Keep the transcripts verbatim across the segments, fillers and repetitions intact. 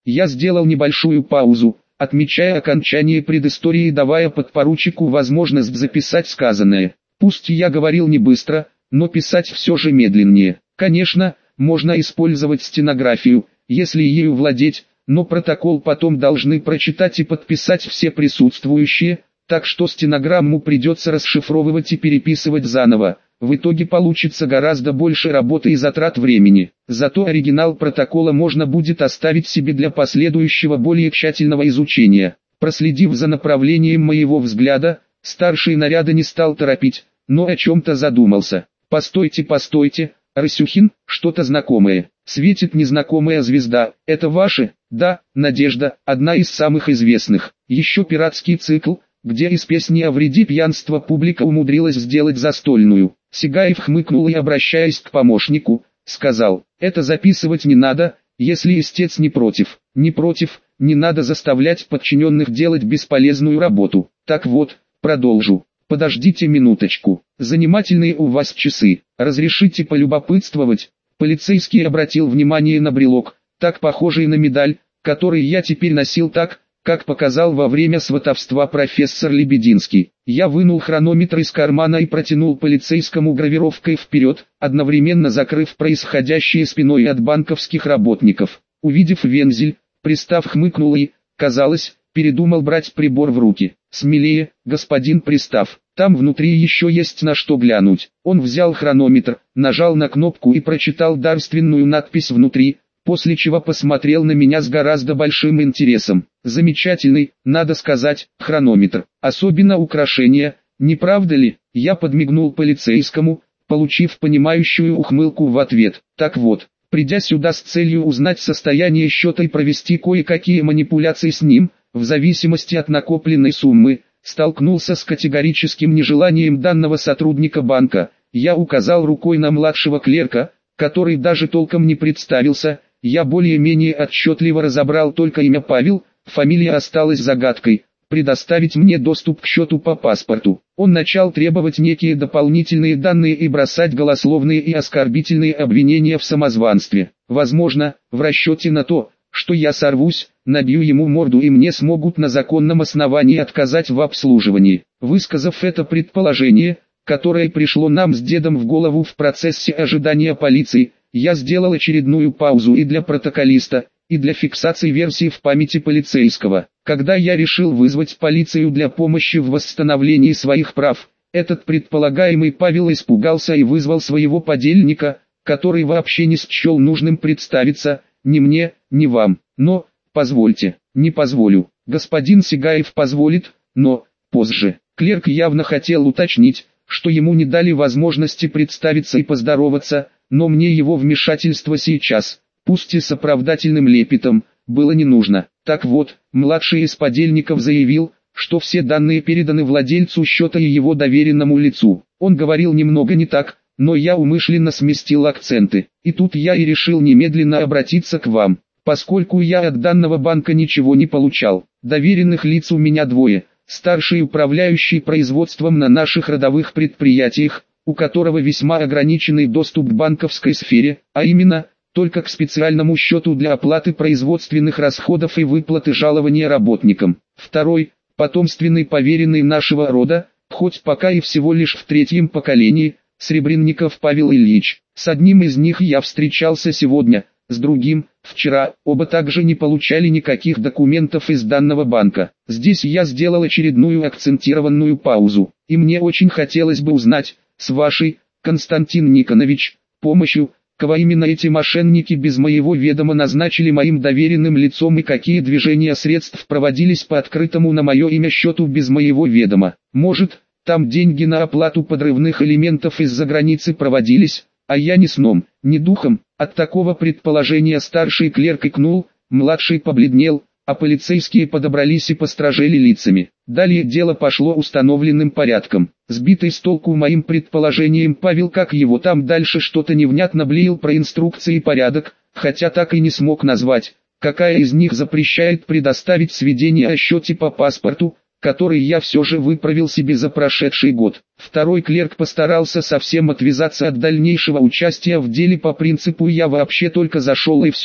Я сделал небольшую паузу, отмечая окончание предыстории и давая подпоручику возможность записать сказанное. Пусть я говорил не быстро, но писать все же медленнее. Конечно, можно использовать стенографию, если ею владеть, но протокол потом должны прочитать и подписать все присутствующие, так что стенограмму придется расшифровывать и переписывать заново. В итоге получится гораздо больше работы и затрат времени. Зато оригинал протокола можно будет оставить себе для последующего более тщательного изучения. Проследив за направлением моего взгляда, старший наряда не стал торопить, но о чем-то задумался. «Постойте, постойте, Расюхин, что-то знакомое. Светит незнакомая звезда. Это ваши?» «Да, Надежда, одна из самых известных. Еще пиратский цикл, где из песни о вреде пьянства публика умудрилась сделать застольную». Сигаев хмыкнул и, обращаясь к помощнику, сказал: «Это записывать не надо, если истец не против». «Не против, не надо заставлять подчиненных делать бесполезную работу. Так вот, продолжу. Подождите минуточку. Занимательные у вас часы. Разрешите полюбопытствовать?» Полицейский обратил внимание на брелок, так похожий на медаль, который я теперь носил так, как показал во время сватовства профессор Лебединский. Я вынул хронометр из кармана и протянул полицейскому гравировкой вперед, одновременно закрыв происходящее спиной от банковских работников. Увидев вензель, пристав хмыкнул и, казалось, передумал брать прибор в руки. «Смелее, господин пристав, там внутри еще есть на что глянуть». Он взял хронометр, нажал на кнопку и прочитал дарственную надпись внутри, после чего посмотрел на меня с гораздо большим интересом. «Замечательный, надо сказать, хронометр. Особенно украшение, не правда ли?» Я подмигнул полицейскому, получив понимающую ухмылку в ответ. «Так вот, придя сюда с целью узнать состояние счета и провести кое-какие манипуляции с ним, в зависимости от накопленной суммы, столкнулся с категорическим нежеланием данного сотрудника банка. Я указал рукой на младшего клерка, который даже толком не представился. Я более-менее отчетливо разобрал только имя Павел, фамилия осталась загадкой. Предоставить мне доступ к счету по паспорту. Он начал требовать некие дополнительные данные и бросать голословные и оскорбительные обвинения в самозванстве. Возможно, в расчете на то, что я сорвусь, набью ему морду и мне смогут на законном основании отказать в обслуживании. Высказав это предположение, которое пришло нам с дедом в голову в процессе ожидания полиции, я сделал очередную паузу и для протоколиста, и для фиксации версии в памяти полицейского. Когда я решил вызвать полицию для помощи в восстановлении своих прав, этот предполагаемый Павел испугался и вызвал своего подельника, который вообще не счел нужным представиться, ни мне, ни вам. Но, позвольте, не позволю. Господин Сигаев позволит, но, позже. Клерк явно хотел уточнить, что ему не дали возможности представиться и поздороваться, но мне его вмешательство сейчас, пусть и с оправдательным лепетом, было не нужно. Так вот, младший из подельников заявил, что все данные переданы владельцу счета и его доверенному лицу. Он говорил немного не так, но я умышленно сместил акценты. И тут я и решил немедленно обратиться к вам, поскольку я от данного банка ничего не получал. Доверенных лиц у меня двое. Старший управляющий производством на наших родовых предприятиях, у которого весьма ограниченный доступ к банковской сфере, а именно, только к специальному счету для оплаты производственных расходов и выплаты жалования работникам. Второй, потомственный поверенный нашего рода, хоть пока и всего лишь в третьем поколении, Сребренников Павел Ильич. С одним из них я встречался сегодня, с другим, вчера. Оба также не получали никаких документов из данного банка. Здесь я сделал очередную акцентированную паузу, и мне очень хотелось бы узнать, с вашей, Константин Никонович, помощью, кого именно эти мошенники без моего ведома назначили моим доверенным лицом и какие движения средств проводились по открытому на мое имя счету без моего ведома. Может, там деньги на оплату подрывных элементов из-за границы проводились, а я ни сном, ни духом. От такого предположения старший клерк икнул, младший побледнел, а полицейские подобрались и постражели лицами. Далее дело пошло установленным порядком. Сбитый с толку моим предположением Павел, как его там дальше, что-то невнятно блеял про инструкции и порядок, хотя так и не смог назвать, какая из них запрещает предоставить сведения о счете по паспорту, который я все же выправил себе за прошедший год. Второй клерк постарался совсем отвязаться от дальнейшего участия в деле по принципу «я вообще только зашел и все»,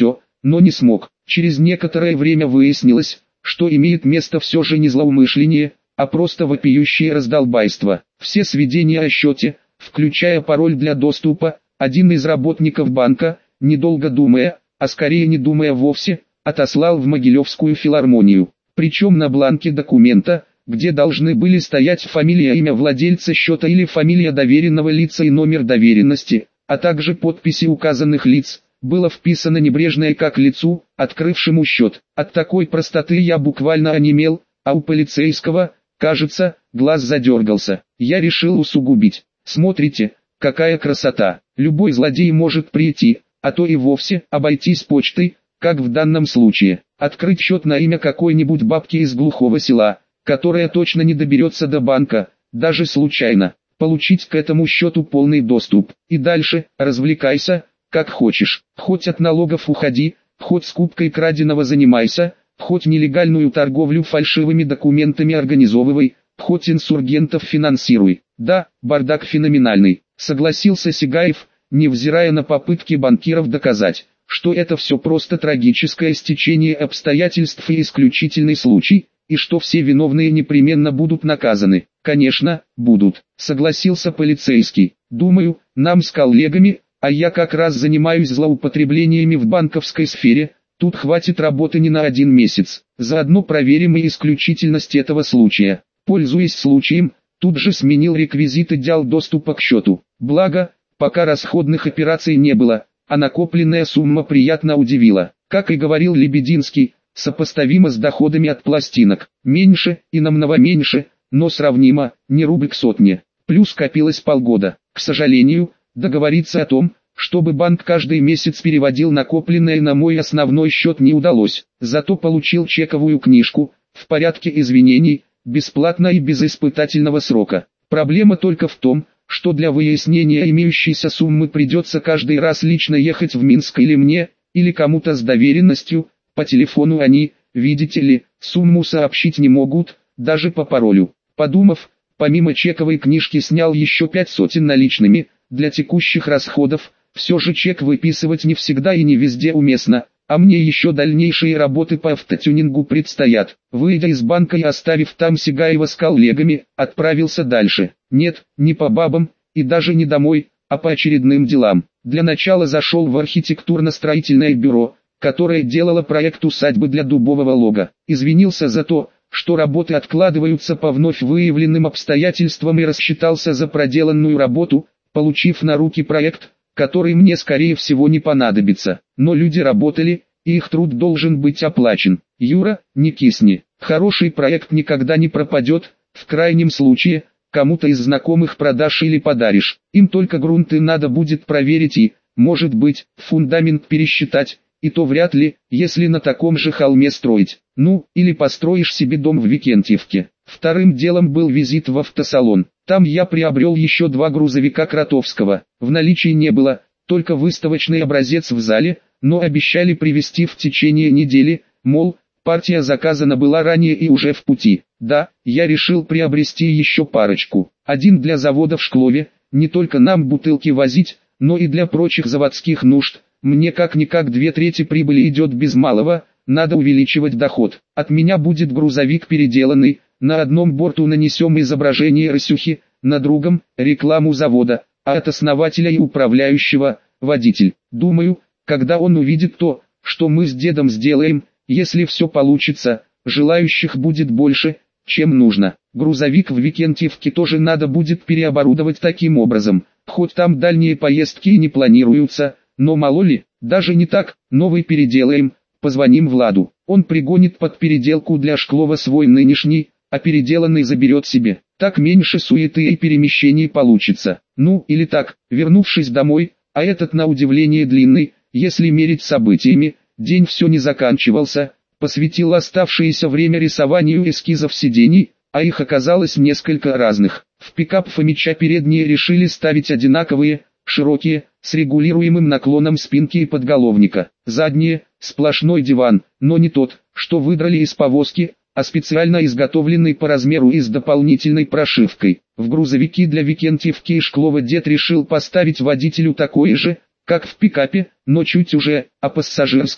но не смог. Через некоторое время выяснилось, что имеет место все же не злоумышление, а просто вопиющее раздолбайство. Все сведения о счете, включая пароль для доступа, один из работников банка, недолго думая, а скорее не думая вовсе, отослал в Могилевскую филармонию. Причем на бланке документа, где должны были стоять фамилия, имя владельца счета или фамилия доверенного лица и номер доверенности, а также подписи указанных лиц, было вписано небрежное как лицу, открывшему счет. От такой простоты я буквально онемел, а у полицейского, кажется, глаз задергался. Я решил усугубить. Смотрите, какая красота. Любой злодей может прийти, а то и вовсе обойтись почтой, как в данном случае. Открыть счет на имя какой-нибудь бабки из глухого села, которая точно не доберется до банка, даже случайно. Получить к этому счету полный доступ. И дальше, развлекайся, как хочешь. Хоть от налогов уходи, хоть скупкой краденого занимайся, хоть нелегальную торговлю фальшивыми документами организовывай, хоть инсургентов финансируй. Да, бардак феноменальный, согласился Сигаев, невзирая на попытки банкиров доказать, что это все просто трагическое стечение обстоятельств и исключительный случай, и что все виновные непременно будут наказаны. Конечно, будут, согласился полицейский. Думаю, нам с коллегами, а я как раз занимаюсь злоупотреблениями в банковской сфере, тут хватит работы не на один месяц. Заодно проверим и исключительность этого случая. Пользуясь случаем, тут же сменил реквизиты дел доступа к счету. Благо, пока расходных операций не было, а накопленная сумма приятно удивила. Как и говорил Лебединский, сопоставимо с доходами от пластинок. Меньше и намного меньше, но сравнимо, не рубль к сотне. Плюс копилось полгода. К сожалению, договориться о том, чтобы банк каждый месяц переводил накопленное на мой основной счет, не удалось. Зато получил чековую книжку, в порядке извинений, бесплатно и без испытательного срока. Проблема только в том, что для выяснения имеющейся суммы придется каждый раз лично ехать в Минск или мне, или кому-то с доверенностью. По телефону они, видите ли, сумму сообщить не могут, даже по паролю. Подумав, помимо чековой книжки снял еще пять сотен наличными. Для текущих расходов, все же чек выписывать не всегда и не везде уместно, а мне еще дальнейшие работы по автотюнингу предстоят. Выйдя из банка и оставив там Сигаева с коллегами, отправился дальше. Нет, не по бабам, и даже не домой, а по очередным делам. Для начала зашел в архитектурно-строительное бюро, которое делало проект усадьбы для Дубового Лога. Извинился за то, что работы откладываются по вновь выявленным обстоятельствам, и рассчитался за проделанную работу, получив на руки проект, который мне скорее всего не понадобится. Но люди работали, и их труд должен быть оплачен. Юра, не кисни. Хороший проект никогда не пропадет, в крайнем случае, кому-то из знакомых продашь или подаришь. Им только грунты надо будет проверить и, может быть, фундамент пересчитать, и то вряд ли, если на таком же холме строить. Ну, или построишь себе дом в Викентьевке. Вторым делом был визит в автосалон. Там я приобрел еще два грузовика Кротовского. В наличии не было, только выставочный образец в зале, но обещали привезти в течение недели, мол, партия заказана была ранее и уже в пути. Да, я решил приобрести еще парочку. Один для завода в Шклове, не только нам бутылки возить, но и для прочих заводских нужд. Мне как-никак две трети прибыли идет без малого, надо увеличивать доход. От меня будет грузовик переделанный, на одном борту нанесем изображение Рысюхи, на другом – рекламу завода, а от основателя и управляющего – водитель. Думаю, когда он увидит то, что мы с дедом сделаем, если все получится, желающих будет больше, чем нужно. Грузовик в Викентьевке тоже надо будет переоборудовать таким образом, хоть там дальние поездки и не планируются, но мало ли, даже не так, новый переделаем, позвоним Владу, он пригонит под переделку для Шклова свой нынешний, а переделанный заберет себе. Так меньше суеты и перемещений получится. Ну, или так, вернувшись домой, а этот на удивление длинный, если мерить событиями, день все не заканчивался, посвятил оставшееся время рисованию эскизов сидений, а их оказалось несколько разных. В пикап Фомича передние решили ставить одинаковые, широкие, с регулируемым наклоном спинки и подголовника. Задние, сплошной диван, но не тот, что выдрали из повозки, а специально изготовленный по размеру и с дополнительной прошивкой. В грузовике для Викентьевки и Шклова дед решил поставить водителю такое же, как в пикапе, но чуть уже, а пассажирское,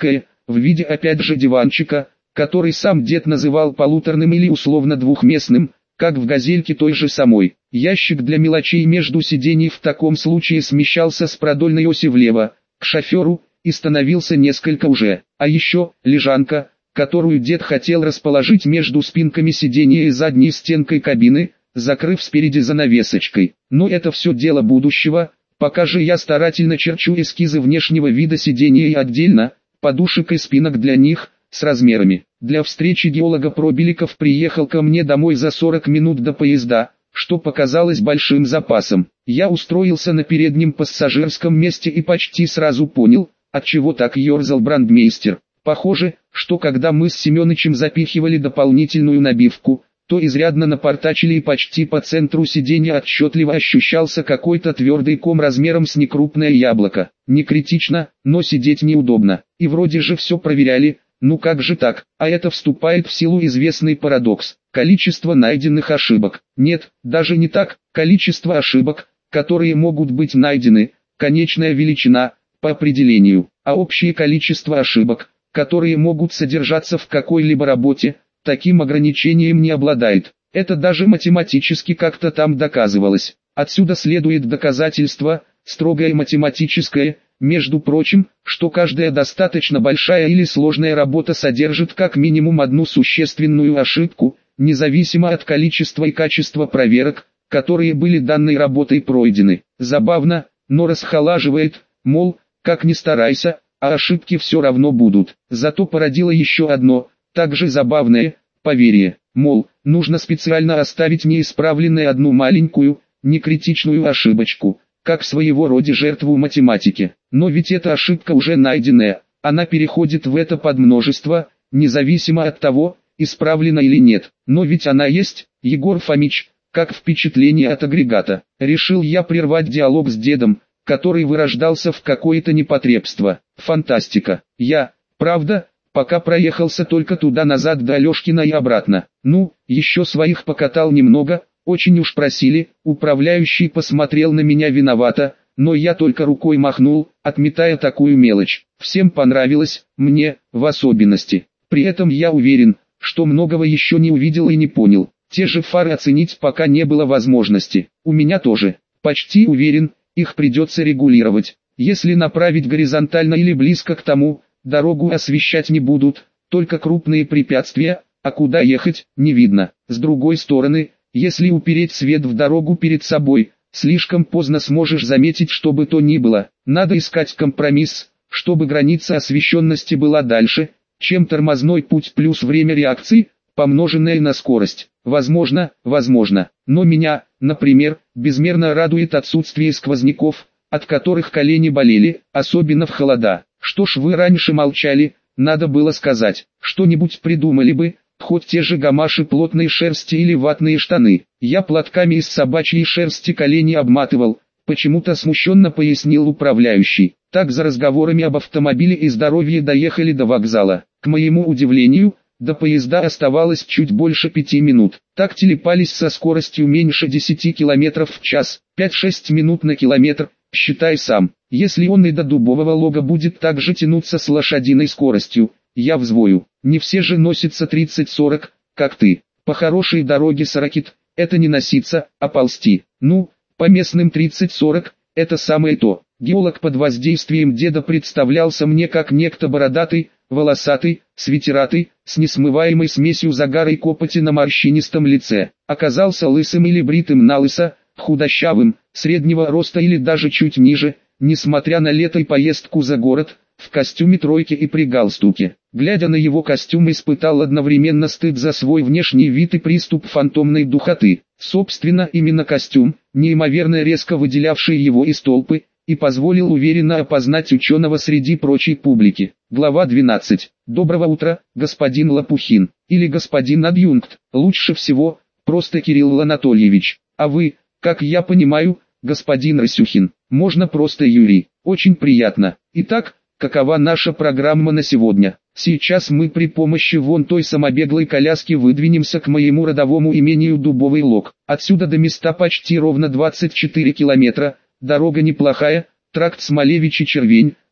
в виде опять же диванчика, который сам дед называл полуторным или условно двухместным, как в газельке той же самой. Ящик для мелочей между сидений в таком случае смещался с продольной оси влево, к шоферу, и становился несколько уже. А еще, лежанка, которую дед хотел расположить между спинками сиденья и задней стенкой кабины, закрыв спереди занавесочкой. Но это все дело будущего, пока же я старательно черчу эскизы внешнего вида сидений и отдельно, подушек и спинок для них, с размерами. Для встречи геолога Пробеликов приехал ко мне домой за сорок минут до поезда, что показалось большим запасом. Я устроился на переднем пассажирском месте и почти сразу понял, отчего так ерзал брандмейстер. Похоже, что когда мы с Семёнычем запихивали дополнительную набивку, то изрядно напортачили и почти по центру сиденья отчетливо ощущался какой-то твердый ком размером с некрупное яблоко. Не критично, но сидеть неудобно. И вроде же все проверяли, ну как же так, а это вступает в силу известный парадокс. Количество найденных ошибок. Нет, даже не так, количество ошибок, которые могут быть найдены, конечная величина, по определению, а общее количество ошибок, которые могут содержаться в какой-либо работе, таким ограничением не обладает. Это даже математически как-то там доказывалось. Отсюда следует доказательство, строгое математическое, между прочим, что каждая достаточно большая или сложная работа содержит как минимум одну существенную ошибку, независимо от количества и качества проверок, которые были данной работой пройдены. Забавно, но расхолаживает, мол, как ни старайся, а ошибки все равно будут. Зато породило еще одно, также забавное, поверье, мол, нужно специально оставить неисправленной одну маленькую, некритичную ошибочку, как своего рода жертву математики. Но ведь эта ошибка уже найденная, она переходит в это подмножество, независимо от того, исправлена или нет. Но ведь она есть, Егор Фомич, как впечатление от агрегата. Решил я прервать диалог с дедом, который вырождался в какое-то непотребство. Фантастика. Я, правда, пока проехался только туда-назад до Алешкина и обратно. Ну, еще своих покатал немного, очень уж просили, управляющий посмотрел на меня виновато, но я только рукой махнул, отметая такую мелочь. Всем понравилось, мне, в особенности. При этом я уверен, что многого еще не увидел и не понял. Те же фары оценить пока не было возможности. У меня тоже. Почти уверен, их придется регулировать. Если направить горизонтально или близко к тому, дорогу освещать не будут, только крупные препятствия, а куда ехать, не видно. С другой стороны, если упереть свет в дорогу перед собой, слишком поздно сможешь заметить что бы то ни было. Надо искать компромисс, чтобы граница освещенности была дальше, чем тормозной путь плюс время реакции, помноженное на скорость. Возможно, возможно, но меня, например, безмерно радует отсутствие сквозняков, от которых колени болели, особенно в холода. Что ж вы раньше молчали, надо было сказать, что-нибудь придумали бы, хоть те же гамаши плотной шерсти или ватные штаны. Я платками из собачьей шерсти колени обматывал, почему-то смущенно пояснил управляющий. Так за разговорами об автомобиле и здоровье доехали до вокзала. К моему удивлению, до поезда оставалось чуть больше пяти минут. Так телепались со скоростью меньше десяти километров в час, пять-шесть минут на километр, считай сам. Если он и до Дубового Лога будет так же тянуться с лошадиной скоростью, я взвою. Не все же носятся тридцать-сорок, как ты. По хорошей дороге сорокит, это не носиться, а ползти. Ну, по местным тридцать-сорок, это самое то. Геолог под воздействием деда представлялся мне как некто бородатый, волосатый, свитератый, с несмываемой смесью загара и копоти на морщинистом лице. Оказался лысым или бритым налысо, худощавым, среднего роста или даже чуть ниже, несмотря на лето и поездку за город, в костюме тройки и при галстуке. Глядя на его костюм, испытал одновременно стыд за свой внешний вид и приступ фантомной духоты. Собственно, именно костюм, неимоверно резко выделявший его из толпы, и позволил уверенно опознать ученого среди прочей публики. Глава двенадцать. Доброго утра, господин Лопухин, или господин адъюнкт, лучше всего, просто Кирилл Анатольевич. А вы, как я понимаю, господин Расюхин, можно просто Юрий. Очень приятно. Итак, какова наша программа на сегодня? Сейчас мы при помощи вон той самобеглой коляски выдвинемся к моему родовому имению Дубовый Лог. Отсюда до места почти ровно двадцать четыре километра, дорога неплохая, тракт Смолевич и Червень,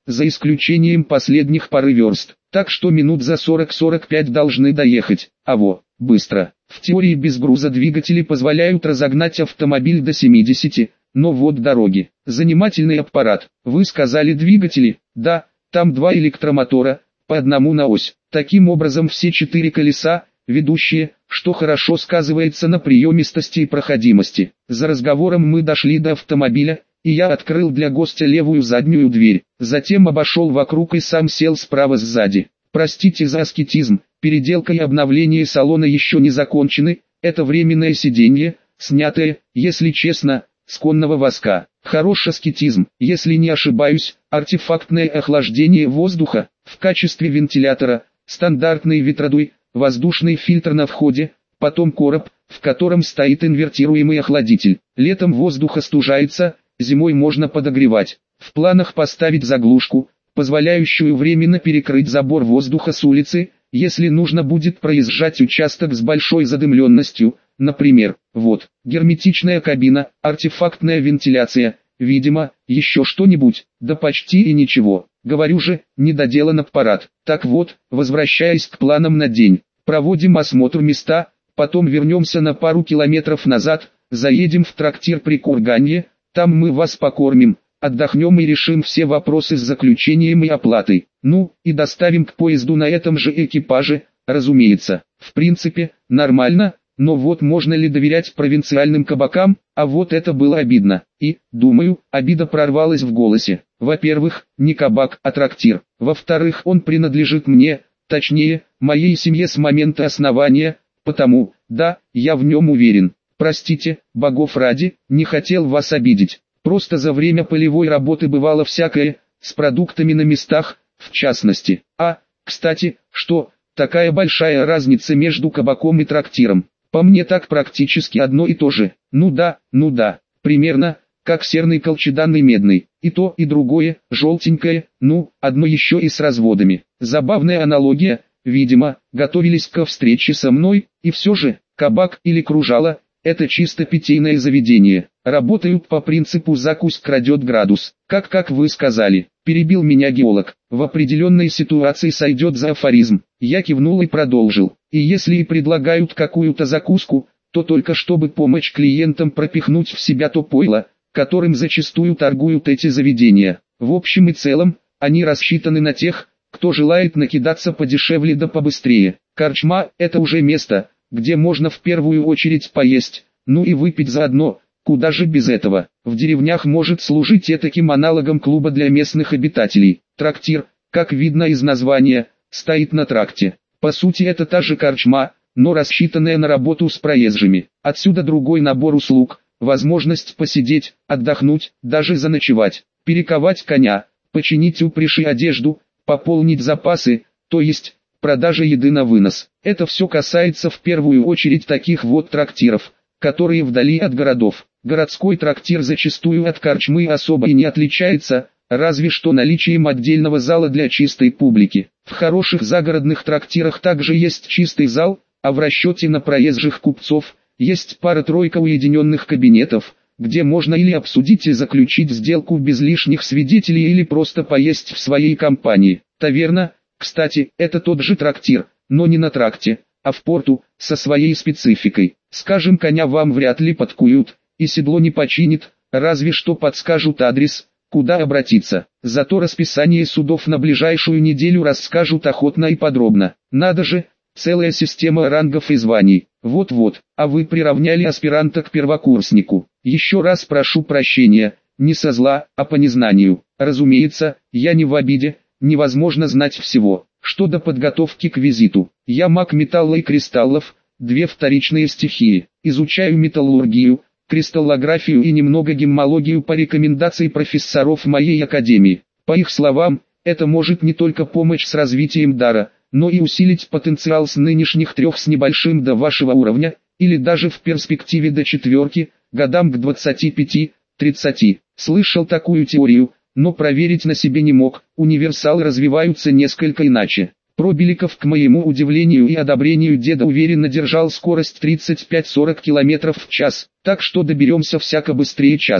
за исключением последних пары верст, так что минут за сорок-сорок пять должны доехать, а во, быстро. В теории без груза двигатели позволяют разогнать автомобиль до семидесяти, но вот дороги. Занимательный аппарат. Вы сказали двигатели? Да, там два электромотора, по одному на ось. Таким образом все четыре колеса, ведущие, что хорошо сказывается на приемистости и проходимости. За разговором мы дошли до автомобиля, и я открыл для гостя левую заднюю дверь. Затем обошел вокруг и сам сел справа сзади. Простите за аскетизм, переделка и обновление салона еще не закончены, это временное сиденье, снятое, если честно, с конного воска. Хорош аскетизм, если не ошибаюсь, артефактное охлаждение воздуха, в качестве вентилятора, стандартный ветродуй, воздушный фильтр на входе, потом короб, в котором стоит инвертируемый охладитель. Летом воздух остужается, зимой можно подогревать. В планах поставить заглушку, позволяющую временно перекрыть забор воздуха с улицы, если нужно будет проезжать участок с большой задымленностью, например. Вот, герметичная кабина, артефактная вентиляция, видимо, еще что-нибудь, да почти и ничего. Говорю же, недоделан аппарат. Так вот, возвращаясь к планам на день, проводим осмотр места, потом вернемся на пару километров назад, заедем в трактир при Кургане, там мы вас покормим, отдохнем и решим все вопросы с заключением и оплатой. Ну, и доставим к поезду на этом же экипаже, разумеется. В принципе, нормально, но вот можно ли доверять провинциальным кабакам, а вот это было обидно. И, думаю, обида прорвалась в голосе. Во-первых, не кабак, а трактир. Во-вторых, он принадлежит мне, точнее, моей семье с момента основания, потому, да, я в нем уверен. Простите, богов ради, не хотел вас обидеть. Просто за время полевой работы бывало всякое, с продуктами на местах, в частности. А, кстати, что, такая большая разница между кабаком и трактиром? По мне так практически одно и то же. Ну да, ну да, примерно, как серный колчедан и медный. И то, и другое, желтенькое, ну, одно еще и с разводами. Забавная аналогия, видимо, готовились ко встрече со мной, и все же, кабак или кружало, это чисто питейное заведение. Работают по принципу «закусь крадет градус». Как как вы сказали, перебил меня геолог. В определенной ситуации сойдет за афоризм. Я кивнул и продолжил. И если и предлагают какую-то закуску, то только чтобы помочь клиентам пропихнуть в себя то пойло, которым зачастую торгуют эти заведения. В общем и целом, они рассчитаны на тех, кто желает накидаться подешевле да побыстрее. Корчма – это уже место, где можно в первую очередь поесть, ну и выпить заодно. Куда же без этого? В деревнях может служить этаким аналогом клуба для местных обитателей. Трактир, как видно из названия, стоит на тракте. По сути это та же корчма, но рассчитанная на работу с проезжими. Отсюда другой набор услуг, возможность посидеть, отдохнуть, даже заночевать, перековать коня, починить упряжь и одежду, пополнить запасы, то есть продажа еды на вынос. Это все касается в первую очередь таких вот трактиров, которые вдали от городов. Городской трактир зачастую от корчмы особо и не отличается, разве что наличием отдельного зала для чистой публики. В хороших загородных трактирах также есть чистый зал, а в расчете на проезжих купцов есть пара-тройка уединенных кабинетов, где можно или обсудить и заключить сделку без лишних свидетелей или просто поесть в своей компании. Таверна, кстати, это тот же трактир, но не на тракте, а в порту, со своей спецификой. Скажем, коня вам вряд ли подкуют, и седло не починит, разве что подскажут адрес, куда обратиться. Зато расписание судов на ближайшую неделю расскажут охотно и подробно. Надо же, целая система рангов и званий. Вот-вот, а вы приравняли аспиранта к первокурснику. Еще раз прошу прощения, не со зла, а по незнанию. Разумеется, я не в обиде, невозможно знать всего. Что до подготовки к визиту, я маг металла и кристаллов, две вторичные стихии. Изучаю металлургию, кристаллографию и немного геммологию по рекомендации профессоров моей академии. По их словам, это может не только помочь с развитием дара, но и усилить потенциал с нынешних трех с небольшим до вашего уровня, или даже в перспективе до четверки, годам к двадцати пяти-тридцати. Слышал такую теорию, но проверить на себе не мог. Универсалы развиваются несколько иначе. Пробеликов, к моему удивлению и одобрению деда, уверенно держал скорость тридцать пять-сорок километров в час, так что доберемся всяко быстрее часа.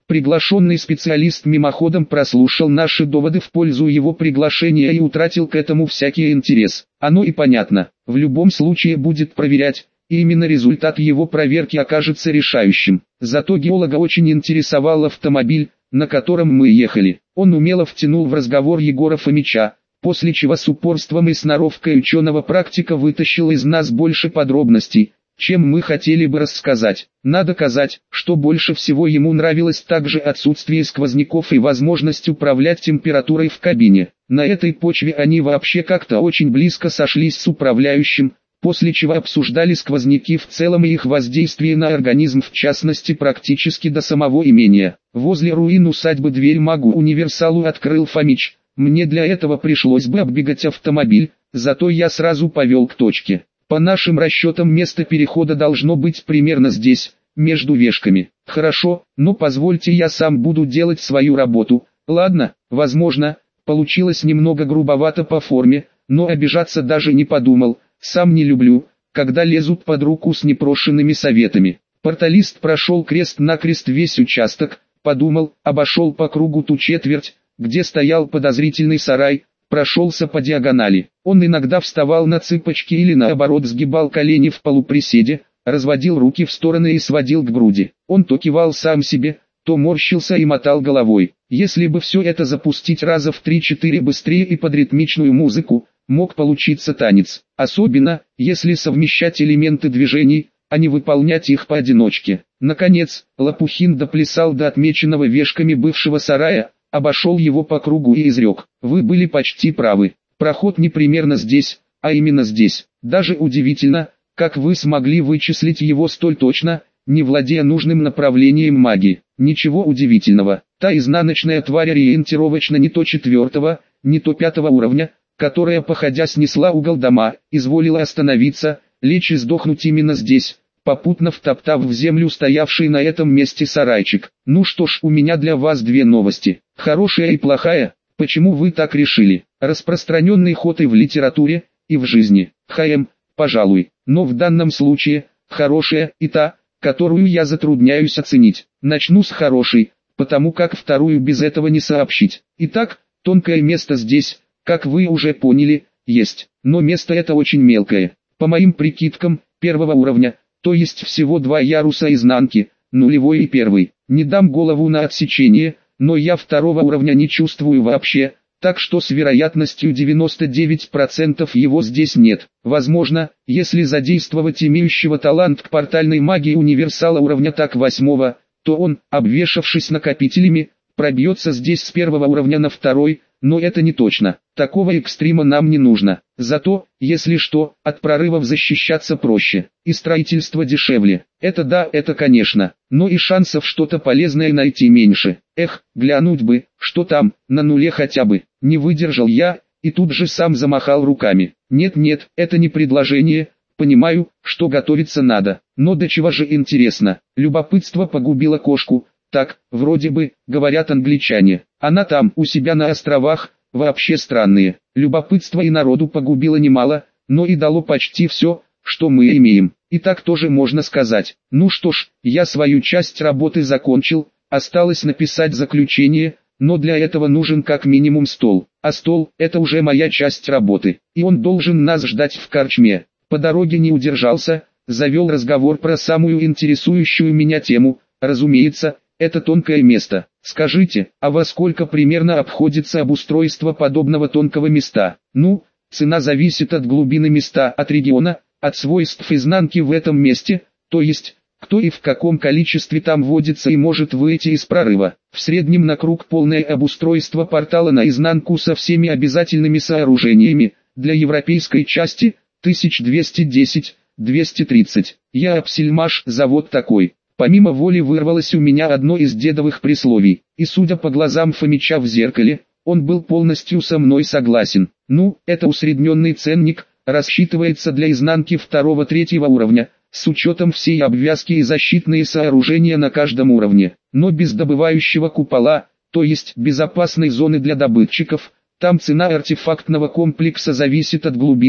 Приглашенный специалист мимоходом прослушал наши доводы в пользу его приглашения и утратил к этому всякий интерес. Оно и понятно, в любом случае будет проверять, и именно результат его проверки окажется решающим. Зато геолога очень интересовал автомобиль, на котором мы ехали. Он умело втянул в разговор Егора Фомича, после чего с упорством и сноровкой ученого-практика вытащил из нас больше подробностей, чем мы хотели бы рассказать. Надо сказать, что больше всего ему нравилось также отсутствие сквозняков и возможность управлять температурой в кабине. На этой почве они вообще как-то очень близко сошлись с управляющим, после чего обсуждали сквозняки в целом и их воздействие на организм, в частности практически до самого имения. Возле руин усадьбы дверь магу-универсалу открыл Фомич. Мне для этого пришлось бы оббегать автомобиль, зато я сразу повел к точке. По нашим расчетам место перехода должно быть примерно здесь, между вешками. Хорошо, но позвольте я сам буду делать свою работу. Ладно, возможно, получилось немного грубовато по форме, но обижаться даже не подумал. Сам не люблю, когда лезут под руку с непрошенными советами. Порталист прошел крест-накрест весь участок, подумал, обошел по кругу ту четверть, где стоял подозрительный сарай, прошелся по диагонали. Он иногда вставал на цыпочки или наоборот сгибал колени в полуприседе, разводил руки в стороны и сводил к груди. Он то кивал сам себе, то морщился и мотал головой. Если бы все это запустить раза в три-четыре быстрее и под ритмичную музыку, мог получиться танец. Особенно, если совмещать элементы движений, а не выполнять их поодиночке. Наконец, Лопухин доплясал до отмеченного вешками бывшего сарая, обошел его по кругу и изрек: «Вы были почти правы. Проход не примерно здесь, а именно здесь. Даже удивительно, как вы смогли вычислить его столь точно, не владея нужным направлением магии». Ничего удивительного. Та изнаночная тварь ориентировочно не то четвертого, не то пятого уровня, которая походя снесла угол дома, изволила остановиться, лечь и сдохнуть именно здесь, попутно втоптав в землю стоявший на этом месте сарайчик. Ну что ж, у меня для вас две новости. Хорошая и плохая. Почему вы так решили? Распространенный ход и в литературе, и в жизни. ХМ, пожалуй. Но в данном случае, хорошая и та, которую я затрудняюсь оценить. Начну с хорошей, потому как вторую без этого не сообщить. Итак, тонкое место здесь, как вы уже поняли, есть. Но место это очень мелкое. По моим прикидкам, первого уровня, то есть всего два яруса изнанки, нулевой и первый. Не дам голову на отсечение, но я второго уровня не чувствую вообще, так что с вероятностью девяносто девять процентов его здесь нет. Возможно, если задействовать имеющего талант к портальной магии универсала уровня так восьмого, то он, обвешавшись накопителями, пробьется здесь с первого уровня на второй, но это не точно. Такого экстрима нам не нужно. Зато, если что, от прорывов защищаться проще, и строительство дешевле. Это да, это конечно, но и шансов что-то полезное найти меньше. Эх, глянуть бы, что там, на нуле хотя бы. Не выдержал я, и тут же сам замахал руками. Нет-нет, это не предложение, понимаю, что готовиться надо, но до чего же интересно. Любопытство погубило кошку. Так, вроде бы, говорят англичане. Она там, у себя на островах, вообще странные. Любопытство и народу погубило немало, но и дало почти все, что мы имеем. И так тоже можно сказать. Ну что ж, я свою часть работы закончил, осталось написать заключение, но для этого нужен как минимум стол. А стол – это уже моя часть работы, и он должен нас ждать в корчме. По дороге не удержался, завел разговор про самую интересующую меня тему, разумеется, это тонкое место. Скажите, а во сколько примерно обходится обустройство подобного тонкого места? Ну, цена зависит от глубины места, от региона, от свойств изнанки в этом месте, то есть, кто и в каком количестве там водится и может выйти из прорыва. В среднем на круг полное обустройство портала наизнанку со всеми обязательными сооружениями, для европейской части, тысяча двести десять — двести тридцать. Я Апсельмаш, завод такой. Помимо воли вырвалось у меня одно из дедовых присловий, и судя по глазам Фомича в зеркале, он был полностью со мной согласен. Ну, это усредненный ценник, рассчитывается для изнанки второго-третьего уровня, с учетом всей обвязки и защитные сооружения на каждом уровне, но без добывающего купола, то есть безопасной зоны для добытчиков, там цена артефактного комплекса зависит от глубины,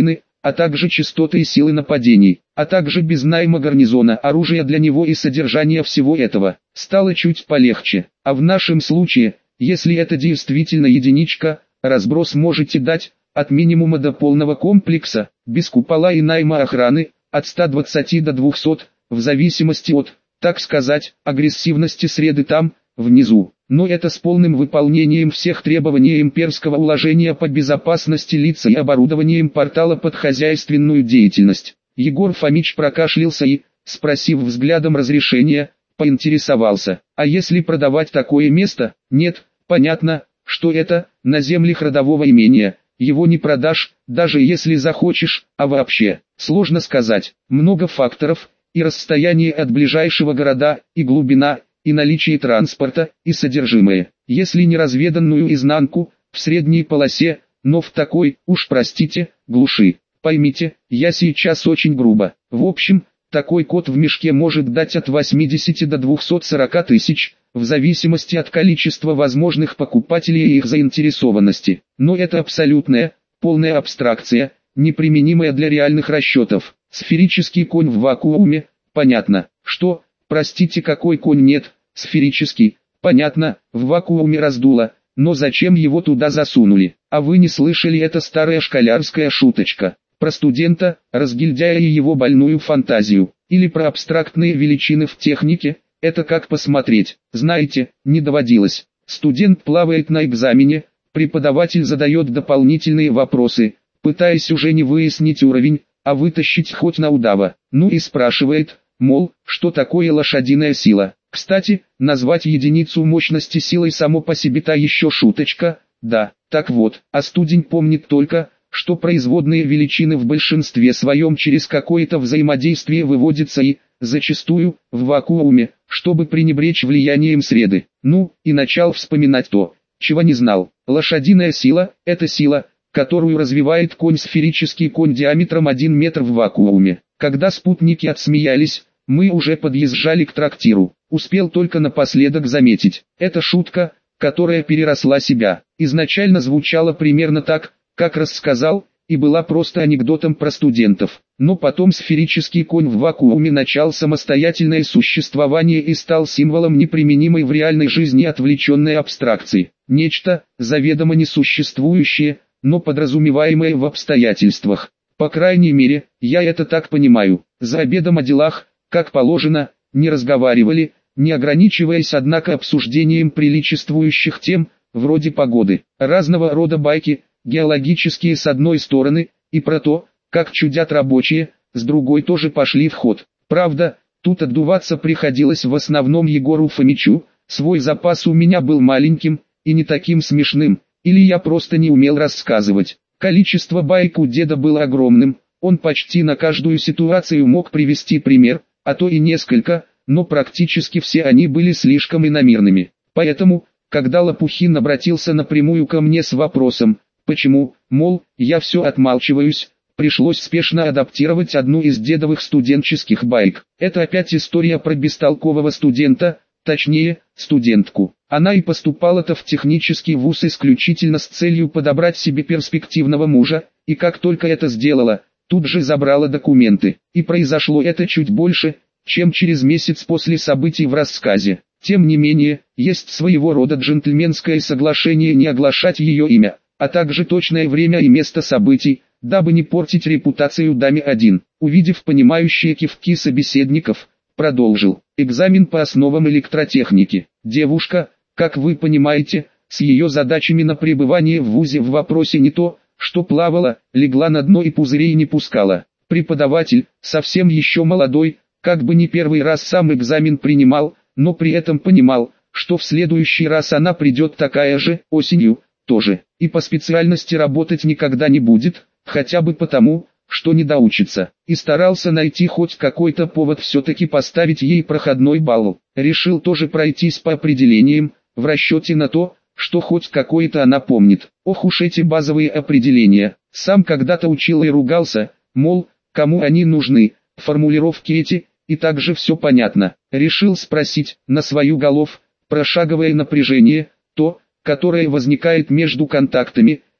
а также частоты и силы нападений, а также без найма гарнизона, оружия для него и содержания всего этого. Стало чуть полегче, а в нашем случае, если это действительно единичка, разброс можете дать, от минимума до полного комплекса, без купола и найма охраны, от ста двадцати до двухсот, в зависимости от, так сказать, агрессивности среды там, внизу. Но это с полным выполнением всех требований имперского уложения по безопасности лица и оборудованием портала под хозяйственную деятельность. Егор Фомич прокашлялся и, спросив взглядом разрешения, поинтересовался: а если продавать такое место? Нет, понятно, что это, на землях родового имения, его не продашь, даже если захочешь, а вообще, сложно сказать, много факторов, и расстояние от ближайшего города, и глубина, и наличие транспорта, и содержимое, если не разведанную изнанку, в средней полосе, но в такой, уж простите, глуши. Поймите, я сейчас очень грубо. В общем, такой кот в мешке может дать от восьмидесяти до двухсот сорока тысяч, в зависимости от количества возможных покупателей и их заинтересованности. Но это абсолютная, полная абстракция, неприменимая для реальных расчетов. Сферический конь в вакууме, понятно, что, простите, какой конь? Нет, сферический, понятно, в вакууме раздуло, но зачем его туда засунули? А вы не слышали, это старая школярская шуточка про студента, разгильдяя и его больную фантазию, или про абстрактные величины в технике? Это как посмотреть. Знаете, не доводилось. Студент плавает на экзамене, преподаватель задает дополнительные вопросы, пытаясь уже не выяснить уровень, а вытащить хоть на удава. Ну и спрашивает, мол, что такое лошадиная сила. Кстати, назвать единицу мощности силой само по себе та еще шуточка. Да, так вот, а студент помнит только, что производные величины в большинстве своем через какое-то взаимодействие выводятся и, зачастую, в вакууме, чтобы пренебречь влиянием среды. Ну, и начал вспоминать то, чего не знал. Лошадиная сила – это сила, которую развивает конь, сферический конь диаметром один метр в вакууме. Когда спутники отсмеялись, мы уже подъезжали к трактиру. Успел только напоследок заметить. Это шутка, которая переросла себя. Изначально звучала примерно так, как рассказал, и была просто анекдотом про студентов. Но потом сферический конь в вакууме начал самостоятельное существование и стал символом неприменимой в реальной жизни отвлеченной абстракции. Нечто, заведомо несуществующее, но подразумеваемое в обстоятельствах. По крайней мере, я это так понимаю. За обедом о делах, как положено, не разговаривали, не ограничиваясь однако обсуждением приличествующих тем, вроде погоды, разного рода байки, геологические с одной стороны, и про то, как чудят рабочие, с другой тоже пошли в ход. Правда, тут отдуваться приходилось в основном Егору Фомичу, свой запас у меня был маленьким, и не таким смешным, или я просто не умел рассказывать. Количество байк у деда было огромным, он почти на каждую ситуацию мог привести пример, а то и несколько, но практически все они были слишком иномирными. Поэтому, когда Лопухин обратился напрямую ко мне с вопросом, почему, мол, я все отмалчиваюсь, пришлось спешно адаптировать одну из дедовых студенческих байк. Это опять история про бестолкового студента, точнее, студентку. Она и поступала-то в технический вуз исключительно с целью подобрать себе перспективного мужа, и как только это сделала, тут же забрала документы. И произошло это чуть больше, чем через месяц после событий в рассказе. Тем не менее, есть своего рода джентльменское соглашение не оглашать ее имя, а также точное время и место событий, дабы не портить репутацию даме один. Увидев понимающие кивки собеседников, продолжил. Экзамен по основам электротехники. Девушка, как вы понимаете, с ее задачами на пребывание в вузе в вопросе не то, что плавала, легла на дно и пузырей не пускала. Преподаватель, совсем еще молодой, как бы не первый раз сам экзамен принимал, но при этом понимал, что в следующий раз она придет такая же, осенью, тоже, и по специальности работать никогда не будет, хотя бы потому, что не доучится, и старался найти хоть какой-то повод все-таки поставить ей проходной балл. Решил тоже пройтись по определениям, в расчете на то, что хоть какое-то она помнит. Ох уж эти базовые определения, сам когда-то учил и ругался, мол, кому они нужны, формулировки эти, и также все понятно. Решил спросить, на свою голову, прошаговое напряжение, то, которое возникает между контактами,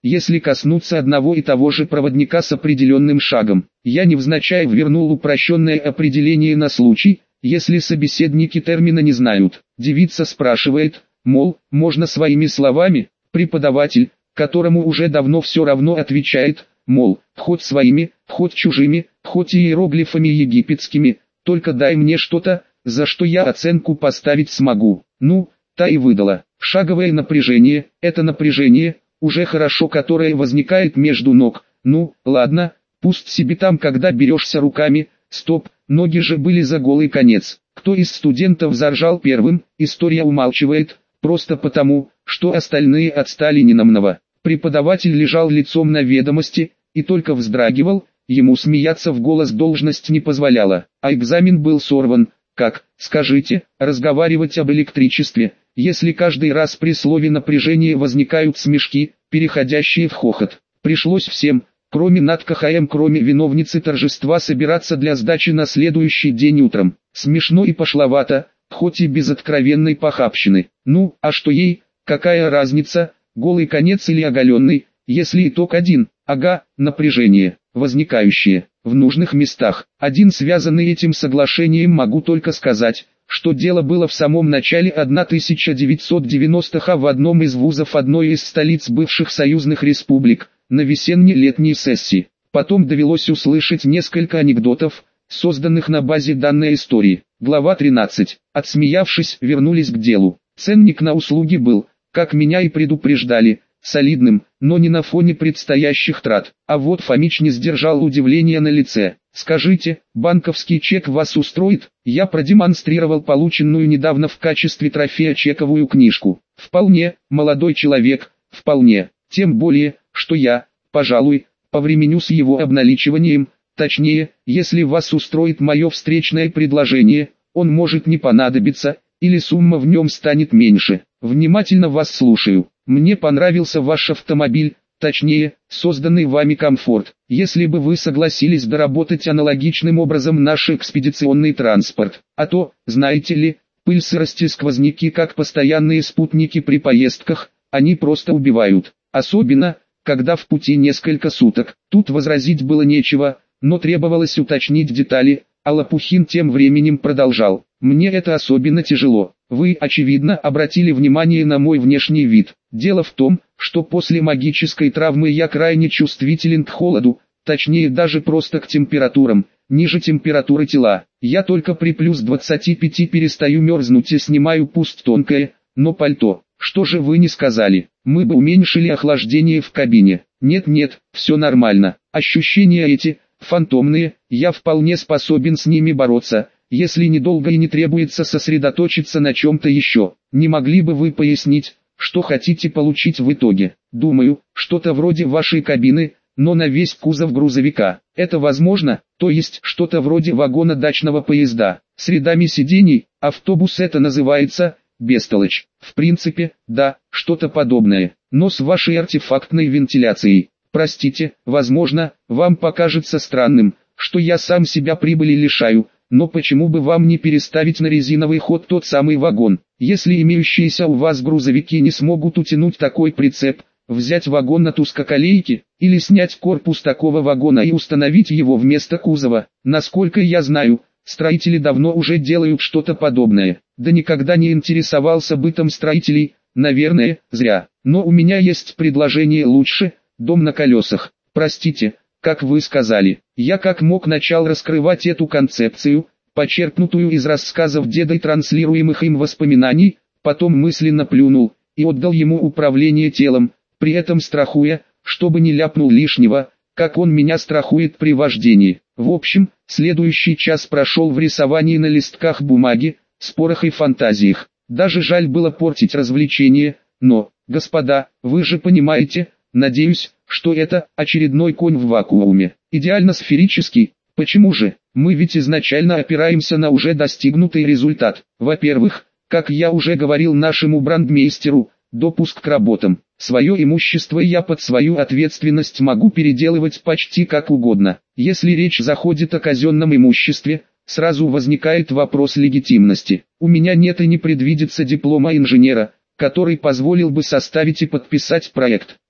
если коснуться одного и того же проводника с определенным шагом. Я невзначай ввернул упрощенное определение на случай, если собеседники термина не знают. Девица спрашивает, мол, можно своими словами? Преподаватель, которому уже давно все равно, отвечает, мол, хоть своими, хоть чужими, хоть иероглифами египетскими, только дай мне что-то, за что я оценку поставить смогу. Ну, та и выдала. Шаговое напряжение, это напряжение, уже хорошо, которое возникает между ног. Ну, ладно, пусть себе там, когда берешься руками. Стоп, ноги же были за голый конец. Кто из студентов заржал первым? История умалчивает, просто потому, что остальные отстали ненамного. Преподаватель лежал лицом на ведомости, и только вздрагивал, ему смеяться в голос должность не позволяла. А экзамен был сорван. Как, скажите, разговаривать об электричестве, если каждый раз при слове напряжения возникают смешки, переходящие в хохот? Пришлось всем, кроме Над КХМ, кроме виновницы торжества, собираться для сдачи на следующий день утром. Смешно и пошловато, хоть и без откровенной похабщины. Ну, а что ей, какая разница, голый конец или оголенный, если итог один? Ага, напряжение, возникающее в нужных местах. Один связанный этим соглашением могу только сказать, что дело было в самом начале тысяча девятьсот девяностых в одном из вузов одной из столиц бывших союзных республик, на весенне-летней сессии. Потом довелось услышать несколько анекдотов, созданных на базе данной истории. Глава тринадцать. Отсмеявшись, вернулись к делу. Ценник на услуги был, как меня и предупреждали, солидным, но не на фоне предстоящих трат. А вот Фомич не сдержал удивления на лице. «Скажите, банковский чек вас устроит?» Я продемонстрировал полученную недавно в качестве трофея чековую книжку. «Вполне, молодой человек, вполне. Тем более, что я, пожалуй, повременю с его обналичиванием. Точнее, если вас устроит мое встречное предложение, он может не понадобиться, или сумма в нем станет меньше. Внимательно вас слушаю. Мне понравился ваш автомобиль, точнее, созданный вами комфорт. Если бы вы согласились доработать аналогичным образом наш экспедиционный транспорт. А то, знаете ли, пыль, сырости, сквозняки как постоянные спутники при поездках, они просто убивают. Особенно, когда в пути несколько суток. Тут возразить было нечего, но требовалось уточнить детали, а Лопухин тем временем продолжал. Мне это особенно тяжело. Вы, очевидно, обратили внимание на мой внешний вид. Дело в том, что после магической травмы я крайне чувствителен к холоду, точнее даже просто к температурам, ниже температуры тела. Я только при плюс двадцати пяти перестаю мерзнуть и снимаю пусть тонкое, но пальто. Что же вы не сказали? Мы бы уменьшили охлаждение в кабине. Нет-нет, все нормально. Ощущения эти, фантомные, я вполне способен с ними бороться, если недолго и не требуется сосредоточиться на чем-то еще. Не могли бы вы пояснить, что хотите получить в итоге? Думаю, что-то вроде вашей кабины, но на весь кузов грузовика. Это возможно, то есть что-то вроде вагона дачного поезда, с рядами сидений. Автобус это называется, бестолочь. В принципе, да, что-то подобное, но с вашей артефактной вентиляцией. Простите, возможно, вам покажется странным, что я сам себя прибыли лишаю, но почему бы вам не переставить на резиновый ход тот самый вагон? Если имеющиеся у вас грузовики не смогут утянуть такой прицеп, взять вагон на узкоколейке, или снять корпус такого вагона и установить его вместо кузова. Насколько я знаю, строители давно уже делают что-то подобное. Да никогда не интересовался бытом строителей, наверное, зря. Но у меня есть предложение лучше, дом на колесах. Простите, как вы сказали, я как мог начал раскрывать эту концепцию, почерпнутую из рассказов деда и транслируемых им воспоминаний, потом мысленно плюнул и отдал ему управление телом, при этом страхуя, чтобы не ляпнул лишнего, как он меня страхует при вождении. В общем, следующий час прошел в рисовании на листках бумаги, спорах и фантазиях. Даже жаль было портить развлечение, но, господа, вы же понимаете, надеюсь, что это очередной конь в вакууме. Идеально сферический. Почему же? Мы ведь изначально опираемся на уже достигнутый результат. Во-первых, как я уже говорил нашему брандмейстеру, допуск к работам. Свое имущество я под свою ответственность могу переделывать почти как угодно. Если речь заходит о казенном имуществе, сразу возникает вопрос легитимности. У меня нет и не предвидится диплома инженера, который позволил бы составить и подписать проект.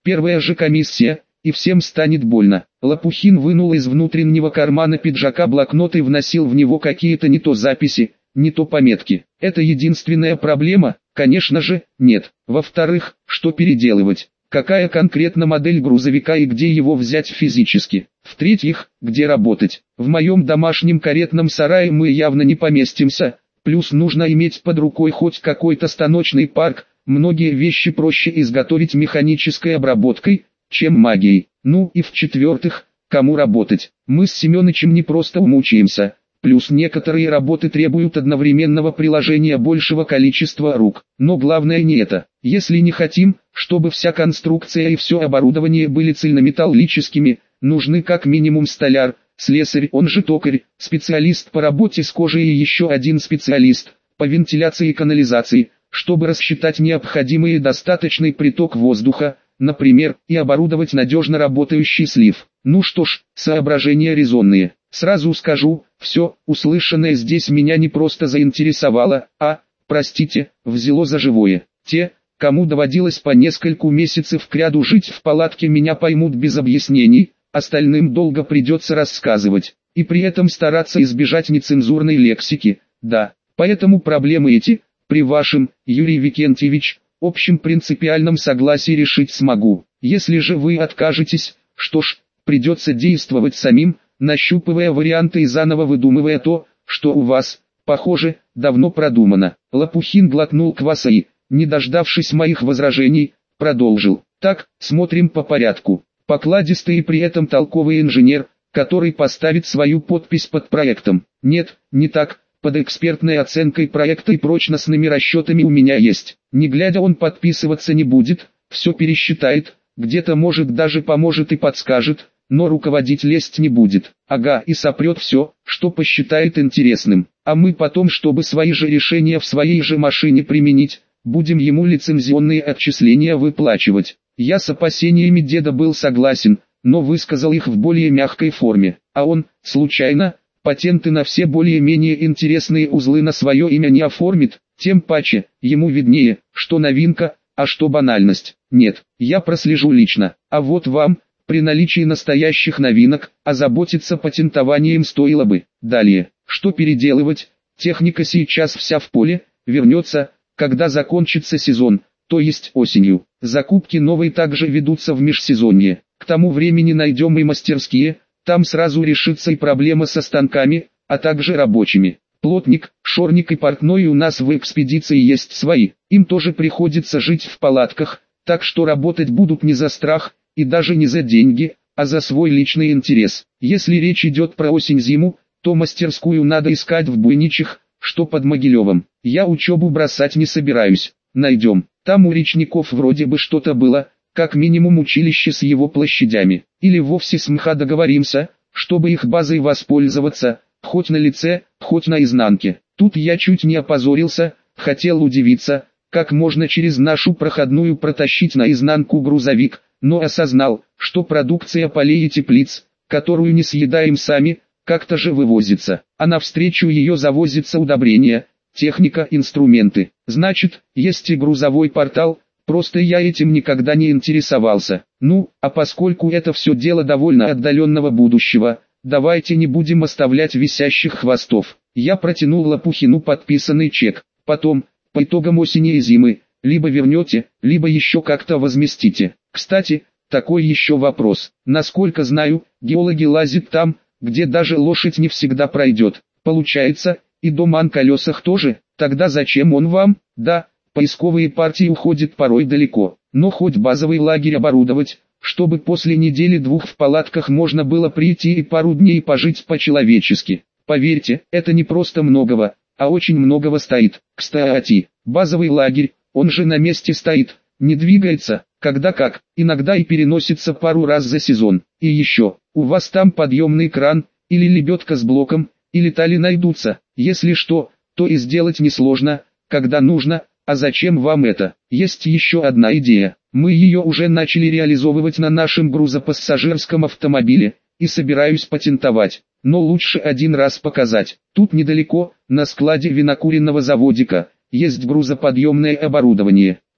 Первая же комиссия, и всем станет больно. Лопухин вынул из внутреннего кармана пиджака блокнот и вносил в него какие-то не то записи, не то пометки. Это единственная проблема? Конечно же, нет. Во-вторых, что переделывать? Какая конкретно модель грузовика и где его взять физически? В-третьих, где работать? В моем домашнем каретном сарае мы явно не поместимся, плюс нужно иметь под рукой хоть какой-то станочный парк, многие вещи проще изготовить механической обработкой, чем магией. Ну и в-четвертых, кому работать? Мы с Семёнычем не просто умучаемся. Плюс некоторые работы требуют одновременного приложения большего количества рук. Но главное не это. Если не хотим, чтобы вся конструкция и все оборудование были цельнометаллическими, нужны как минимум столяр, слесарь, он же токарь, специалист по работе с кожей и еще один специалист по вентиляции и канализации, чтобы рассчитать необходимый и достаточный приток воздуха, например, и оборудовать надежно работающий слив. Ну что ж, соображения резонные. Сразу скажу, все, услышанное здесь меня не просто заинтересовало, а, простите, взяло за живое. Те, кому доводилось по нескольку месяцев кряду жить в палатке, меня поймут без объяснений, остальным долго придется рассказывать, и при этом стараться избежать нецензурной лексики, да, поэтому проблемы эти, при вашем, Юрий Викентьевич, общем принципиальном согласии решить смогу. Если же вы откажетесь, что ж, придется действовать самим, нащупывая варианты и заново выдумывая то, что у вас, похоже, давно продумано. Лопухин глотнул кваса и, не дождавшись моих возражений, продолжил. Так, смотрим по порядку. Покладистый и при этом толковый инженер, который поставит свою подпись под проектом. Нет, не так, под экспертной оценкой проекта и прочностными расчетами у меня есть. Не глядя он подписываться не будет, все пересчитает, где-то может даже поможет и подскажет, но руководить лезть не будет. Ага, и сопрет все, что посчитает интересным. А мы потом, чтобы свои же решения в своей же машине применить, будем ему лицензионные отчисления выплачивать. Я с опасениями деда был согласен, но высказал их в более мягкой форме. А он, случайно, патенты на все более-менее интересные узлы на свое имя не оформит, тем паче, ему виднее, что новинка, а что банальность. Нет, я прослежу лично, а вот вам, при наличии настоящих новинок, озаботиться патентованием стоило бы. Далее, что переделывать? Техника сейчас вся в поле, вернется, когда закончится сезон, то есть осенью. Закупки новой также ведутся в межсезонье. К тому времени найдем и мастерские, там сразу решится и проблема со станками, а также рабочими. Плотник, шорник и портной у нас в экспедиции есть свои, им тоже приходится жить в палатках, так что работать будут не за страх, и даже не за деньги, а за свой личный интерес. Если речь идет про осень-зиму, то мастерскую надо искать в Буйничих, что под Могилевом. Я учебу бросать не собираюсь, найдем. Там у речников вроде бы что-то было, как минимум училище с его площадями. Или вовсе с МХА договоримся, чтобы их базой воспользоваться, хоть на лице, хоть на изнанке. Тут я чуть не опозорился, хотел удивиться, как можно через нашу проходную протащить наизнанку грузовик, но осознал, что продукция полей и теплиц, которую не съедаем сами, как-то же вывозится, а навстречу ее завозится удобрения, техника, инструменты. Значит, есть и грузовой портал, просто я этим никогда не интересовался. Ну, а поскольку это все дело довольно отдаленного будущего, давайте не будем оставлять висящих хвостов. Я протянул Лопухину подписанный чек, потом, по итогам осени и зимы, либо вернете, либо еще как-то возместите. Кстати, такой еще вопрос. Насколько знаю, геологи лазят там, где даже лошадь не всегда пройдет. Получается, и дом на колесах тоже? Тогда зачем он вам? Да, поисковые партии уходят порой далеко, но хоть базовый лагерь оборудовать, чтобы после недели-двух в палатках можно было прийти и пару дней пожить по-человечески. Поверьте, это не просто многого, а очень многого стоит. Кстати, базовый лагерь, он же на месте стоит, не двигается, когда как, иногда и переносится пару раз за сезон. И еще, у вас там подъемный кран, или лебедка с блоком, или тали найдутся. Если что, то и сделать несложно, когда нужно. А зачем вам это? Есть еще одна идея. Мы ее уже начали реализовывать на нашем грузопассажирском автомобиле, и собираюсь патентовать. Но лучше один раз показать. Тут недалеко, на складе винокуренного заводика, есть грузоподъемное оборудование.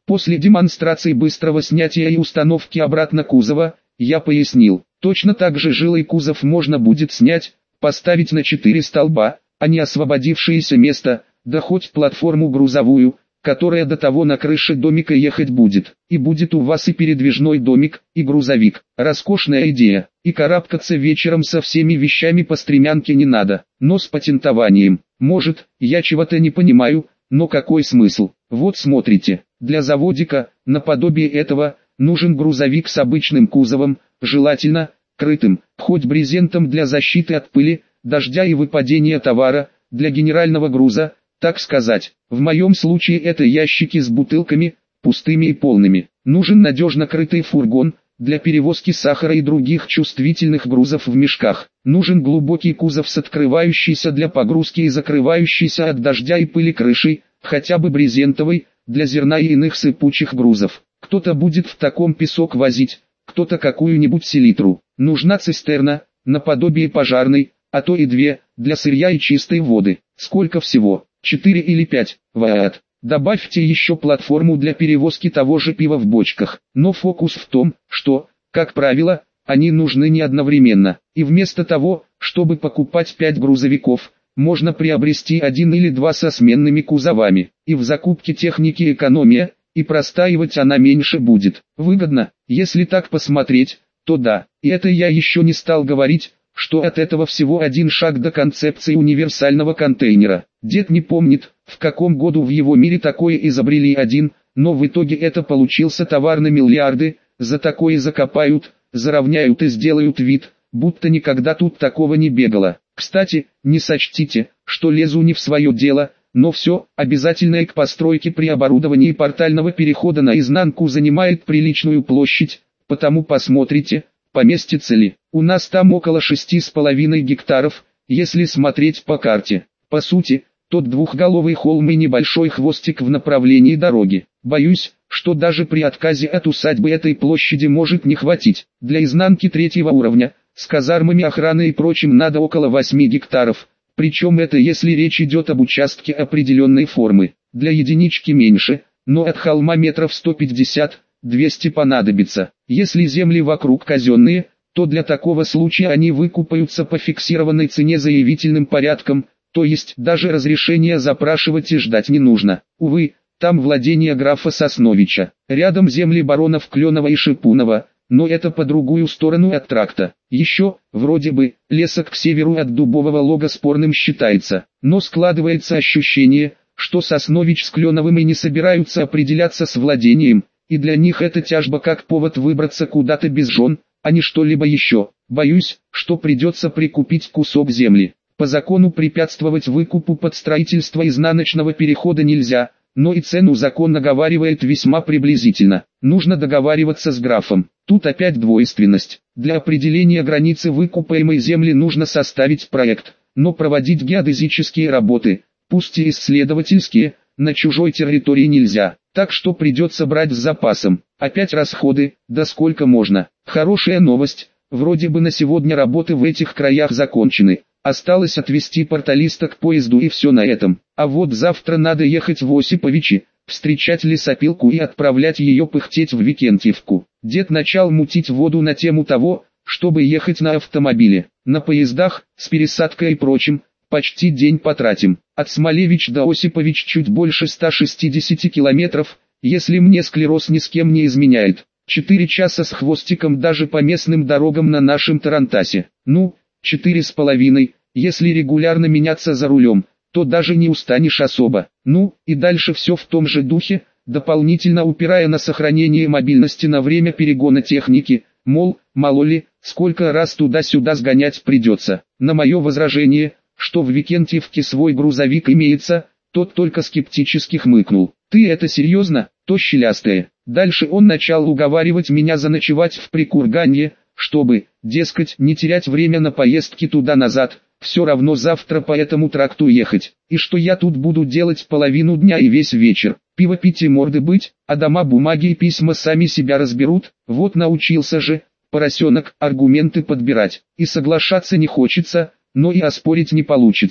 После демонстрации быстрого снятия и установки обратно кузова, я пояснил, точно так же жилой кузов можно будет снять, поставить на четыре столба, а не освободившееся место, да хоть платформу грузовую, которая до того на крыше домика ехать будет. И будет у вас и передвижной домик, и грузовик. Роскошная идея. И карабкаться вечером со всеми вещами по стремянке не надо. Но с патентованием. Может, я чего-то не понимаю, но какой смысл? Вот смотрите, для заводика, наподобие этого, нужен грузовик с обычным кузовом, желательно, крытым, хоть брезентом для защиты от пыли, дождя и выпадения товара, для генерального груза, так сказать. В моем случае это ящики с бутылками, пустыми и полными. Нужен надежно крытый фургон, для перевозки сахара и других чувствительных грузов в мешках. Нужен глубокий кузов с открывающейся для погрузки и закрывающейся от дождя и пыли крышей, хотя бы брезентовой, для зерна и иных сыпучих грузов. Кто-то будет в таком песок возить, кто-то какую-нибудь селитру. Нужна цистерна, наподобие пожарной, а то и две, для сырья и чистой воды. Сколько всего? Четыре или пять, ваат. Добавьте еще платформу для перевозки того же пива в бочках. Но фокус в том, что, как правило, они нужны не одновременно. И вместо того, чтобы покупать пять грузовиков, можно приобрести один или два со сменными кузовами. И в закупке техники экономия, и простаивать она меньше будет. Выгодно, если так посмотреть, то да. И это я еще не стал говорить, что от этого всего один шаг до концепции универсального контейнера. Дед не помнит, в каком году в его мире такое изобрели один, но в итоге это получился товар на миллиарды, за такое закопают, заровняют и сделают вид, будто никогда тут такого не бегало. Кстати, не сочтите, что лезу не в свое дело, но все, обязательное к постройке при оборудовании портального перехода наизнанку занимает приличную площадь, потому посмотрите, поместится ли. У нас там около шести с половиной гектаров, если смотреть по карте. По сути, тот двухголовый холм и небольшой хвостик в направлении дороги. Боюсь, что даже при отказе от усадьбы этой площади может не хватить. Для изнанки третьего уровня, с казармами охраны и прочим надо около восьми гектаров, причем это если речь идет об участке определенной формы. Для единички меньше, но от холма метров сто пятьдесят — двести понадобится. Если земли вокруг казенные, то для такого случая они выкупаются по фиксированной цене заявительным порядком, то есть даже разрешения запрашивать и ждать не нужно. Увы, там владение графа Сосновича, рядом земли баронов Кленова и Шипунова, но это по другую сторону от тракта. Еще, вроде бы, лесок к северу от Дубового Лога спорным считается, но складывается ощущение, что Соснович с Кленовым и не собираются определяться с владением, и для них это тяжба как повод выбраться куда-то без жен, а не что-либо еще. Боюсь, что придется прикупить кусок земли. По закону препятствовать выкупу под строительство изнаночного перехода нельзя, но и цену закон наговаривает весьма приблизительно. Нужно договариваться с графом. Тут опять двойственность. Для определения границы выкупаемой земли нужно составить проект, но проводить геодезические работы, пусть и исследовательские, на чужой территории нельзя. Так что придется брать с запасом. Опять расходы, да сколько можно. Хорошая новость, вроде бы на сегодня работы в этих краях закончены. Осталось отвезти порталиста к поезду и все на этом. А вот завтра надо ехать в Осиповичи, встречать лесопилку и отправлять ее пыхтеть в Викентьевку. Дед начал мутить воду на тему того, чтобы ехать на автомобиле. На поездах, с пересадкой и прочим, почти день потратим. От Смолевич до Осипович чуть больше ста шестидесяти километров, если мне склероз ни с кем не изменяет. Четыре часа с хвостиком даже по местным дорогам на нашем Тарантасе. Ну, четыре с половиной, если регулярно меняться за рулем, то даже не устанешь особо. Ну, и дальше все в том же духе, дополнительно упирая на сохранение мобильности на время перегона техники, мол, мало ли, сколько раз туда-сюда сгонять придется. На мое возражение, что в Викентьевке свой грузовик имеется, тот только скептически хмыкнул. «Ты это серьезно, то щелястое?» Дальше он начал уговаривать меня заночевать в Прикурганье, чтобы, дескать, не терять время на поездки туда-назад, все равно завтра по этому тракту ехать, и что я тут буду делать половину дня и весь вечер, пиво пить и морды быть, а дома, бумаги и письма сами себя разберут. Вот научился же, поросенок, аргументы подбирать, и соглашаться не хочется, но и оспорить не получится.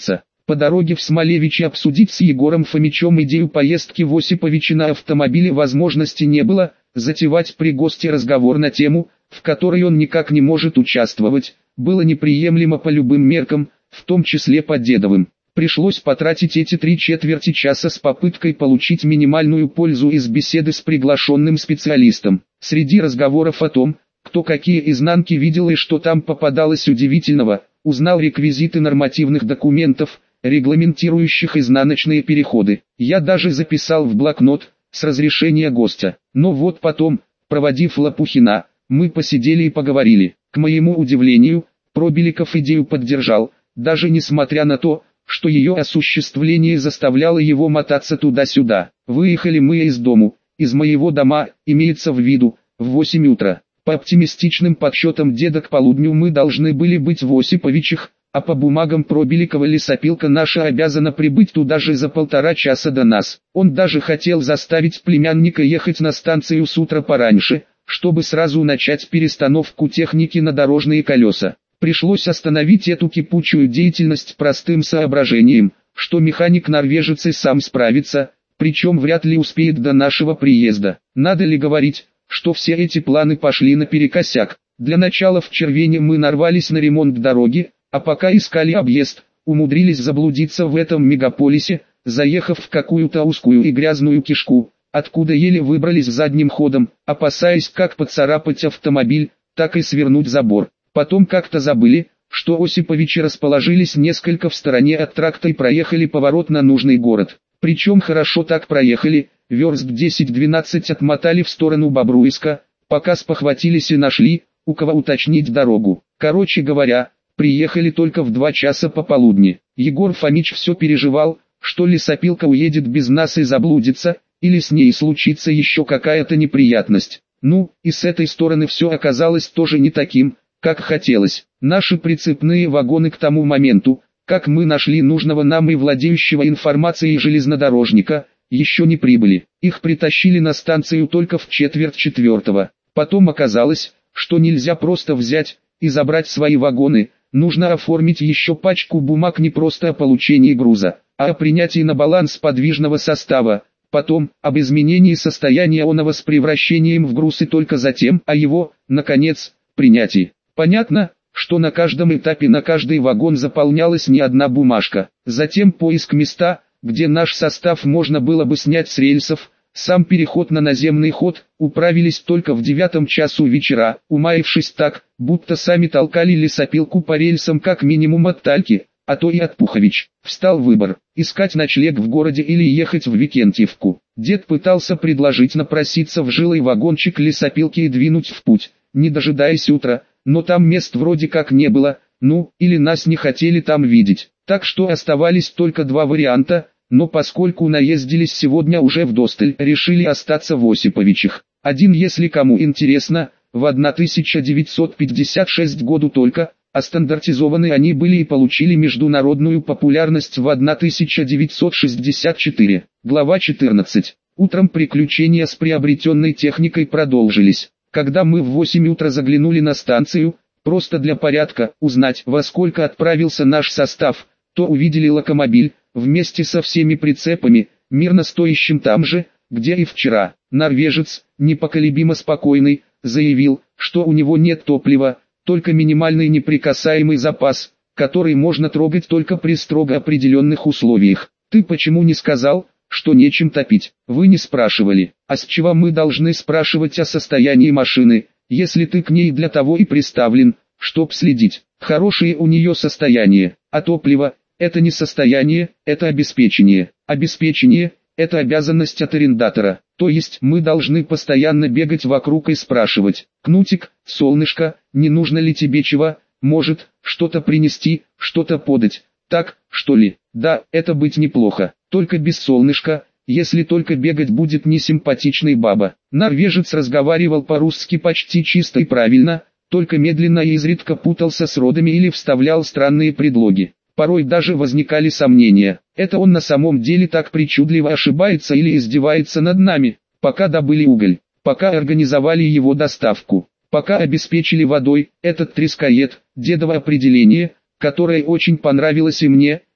По дороге в Смолевичи обсудить с Егором Фомичем идею поездки в Осиповичи на автомобиле возможности не было, затевать при госте разговор на тему, в которой он никак не может участвовать, было неприемлемо по любым меркам, в том числе по дедовым. Пришлось потратить эти три четверти часа с попыткой получить минимальную пользу из беседы с приглашенным специалистом. Среди разговоров о том, кто какие изнанки видел и что там попадалось удивительного, узнал реквизиты нормативных документов, регламентирующих изнаночные переходы. Я даже записал в блокнот, с разрешения гостя. Но вот потом, проводив Лопухина, мы посидели и поговорили. К моему удивлению, Пробеликов идею поддержал, даже несмотря на то, что ее осуществление заставляло его мотаться туда-сюда. Выехали мы из дому, из моего дома, имеется в виду, в восемь утра. По оптимистичным подсчетам деда к полудню мы должны были быть в Осиповичах, а по бумагам Пробеликова лесопилка наша обязана прибыть туда же за полтора часа до нас. Он даже хотел заставить племянника ехать на станцию с утра пораньше, чтобы сразу начать перестановку техники на дорожные колеса. Пришлось остановить эту кипучую деятельность простым соображением, что механик-норвежец и сам справится, причем вряд ли успеет до нашего приезда. Надо ли говорить, что все эти планы пошли наперекосяк. Для начала в Червене мы нарвались на ремонт дороги, а пока искали объезд, умудрились заблудиться в этом мегаполисе, заехав в какую-то узкую и грязную кишку, откуда еле выбрались задним ходом, опасаясь как поцарапать автомобиль, так и свернуть забор. Потом как-то забыли, что Осиповичи расположились несколько в стороне от тракта и проехали поворот на нужный город. Причем хорошо так проехали, верст десять-двенадцать отмотали в сторону Бобруйска, пока спохватились и нашли, у кого уточнить дорогу. Короче говоря, приехали только в два часа пополудни. Егор Фомич все переживал, что лесопилка уедет без нас и заблудится, или с ней случится еще какая-то неприятность. Ну, и с этой стороны все оказалось тоже не таким, как хотелось. Наши прицепные вагоны к тому моменту, как мы нашли нужного нам и владеющего информацией железнодорожника, еще не прибыли. Их притащили на станцию только в четверть четвертого. Потом оказалось, что нельзя просто взять и забрать свои вагоны, нужно оформить еще пачку бумаг не просто о получении груза, а о принятии на баланс подвижного состава, потом об изменении состояния оного с превращением в груз и только затем о его, наконец, принятии. Понятно, что на каждом этапе на каждый вагон заполнялась не одна бумажка. Затем поиск места, где наш состав можно было бы снять с рельсов, сам переход на наземный ход, управились только в девятом часу вечера, умаившись так, будто сами толкали лесопилку по рельсам как минимум от Тальки, а то и от Пухович. Встал выбор, искать ночлег в городе или ехать в Викентьевку. Дед пытался предложить напроситься в жилой вагончик лесопилки и двинуть в путь, не дожидаясь утра, но там мест вроде как не было, ну, или нас не хотели там видеть. Так что оставались только два варианта, но поскольку наездились сегодня уже вдосталь, решили остаться в Осиповичах. Один, если кому интересно, в тысяча девятьсот пятьдесят шестом году только, а стандартизованы они были и получили международную популярность в тысяча девятьсот шестьдесят четвёртом. Глава четырнадцать. Утром приключения с приобретенной техникой продолжились. Когда мы в восемь утра заглянули на станцию, просто для порядка, узнать, во сколько отправился наш состав, то увидели локомобиль, вместе со всеми прицепами, мирно стоящим там же, где и вчера. Норвежец, непоколебимо спокойный, заявил, что у него нет топлива, только минимальный неприкасаемый запас, который можно трогать только при строго определенных условиях. Ты почему не сказал, что нечем топить? Вы не спрашивали. А с чего мы должны спрашивать о состоянии машины, если ты к ней для того и приставлен, чтоб следить? Хорошее у нее состояние, а топливо – это не состояние, это обеспечение. Обеспечение – это обязанность от арендатора, то есть мы должны постоянно бегать вокруг и спрашивать: «Кнутик, солнышко, не нужно ли тебе чего, может, что-то принести, что-то подать?» Так, что ли? Да, это быть неплохо, только без солнышка, если только бегать будет несимпатичный баба. Норвежец разговаривал по-русски почти чисто и правильно, только медленно и изредка путался с родами или вставлял странные предлоги. Порой даже возникали сомнения, это он на самом деле так причудливо ошибается или издевается над нами. Пока добыли уголь, пока организовали его доставку, пока обеспечили водой, этот трескоед, дедово определение, которое очень понравилось и мне,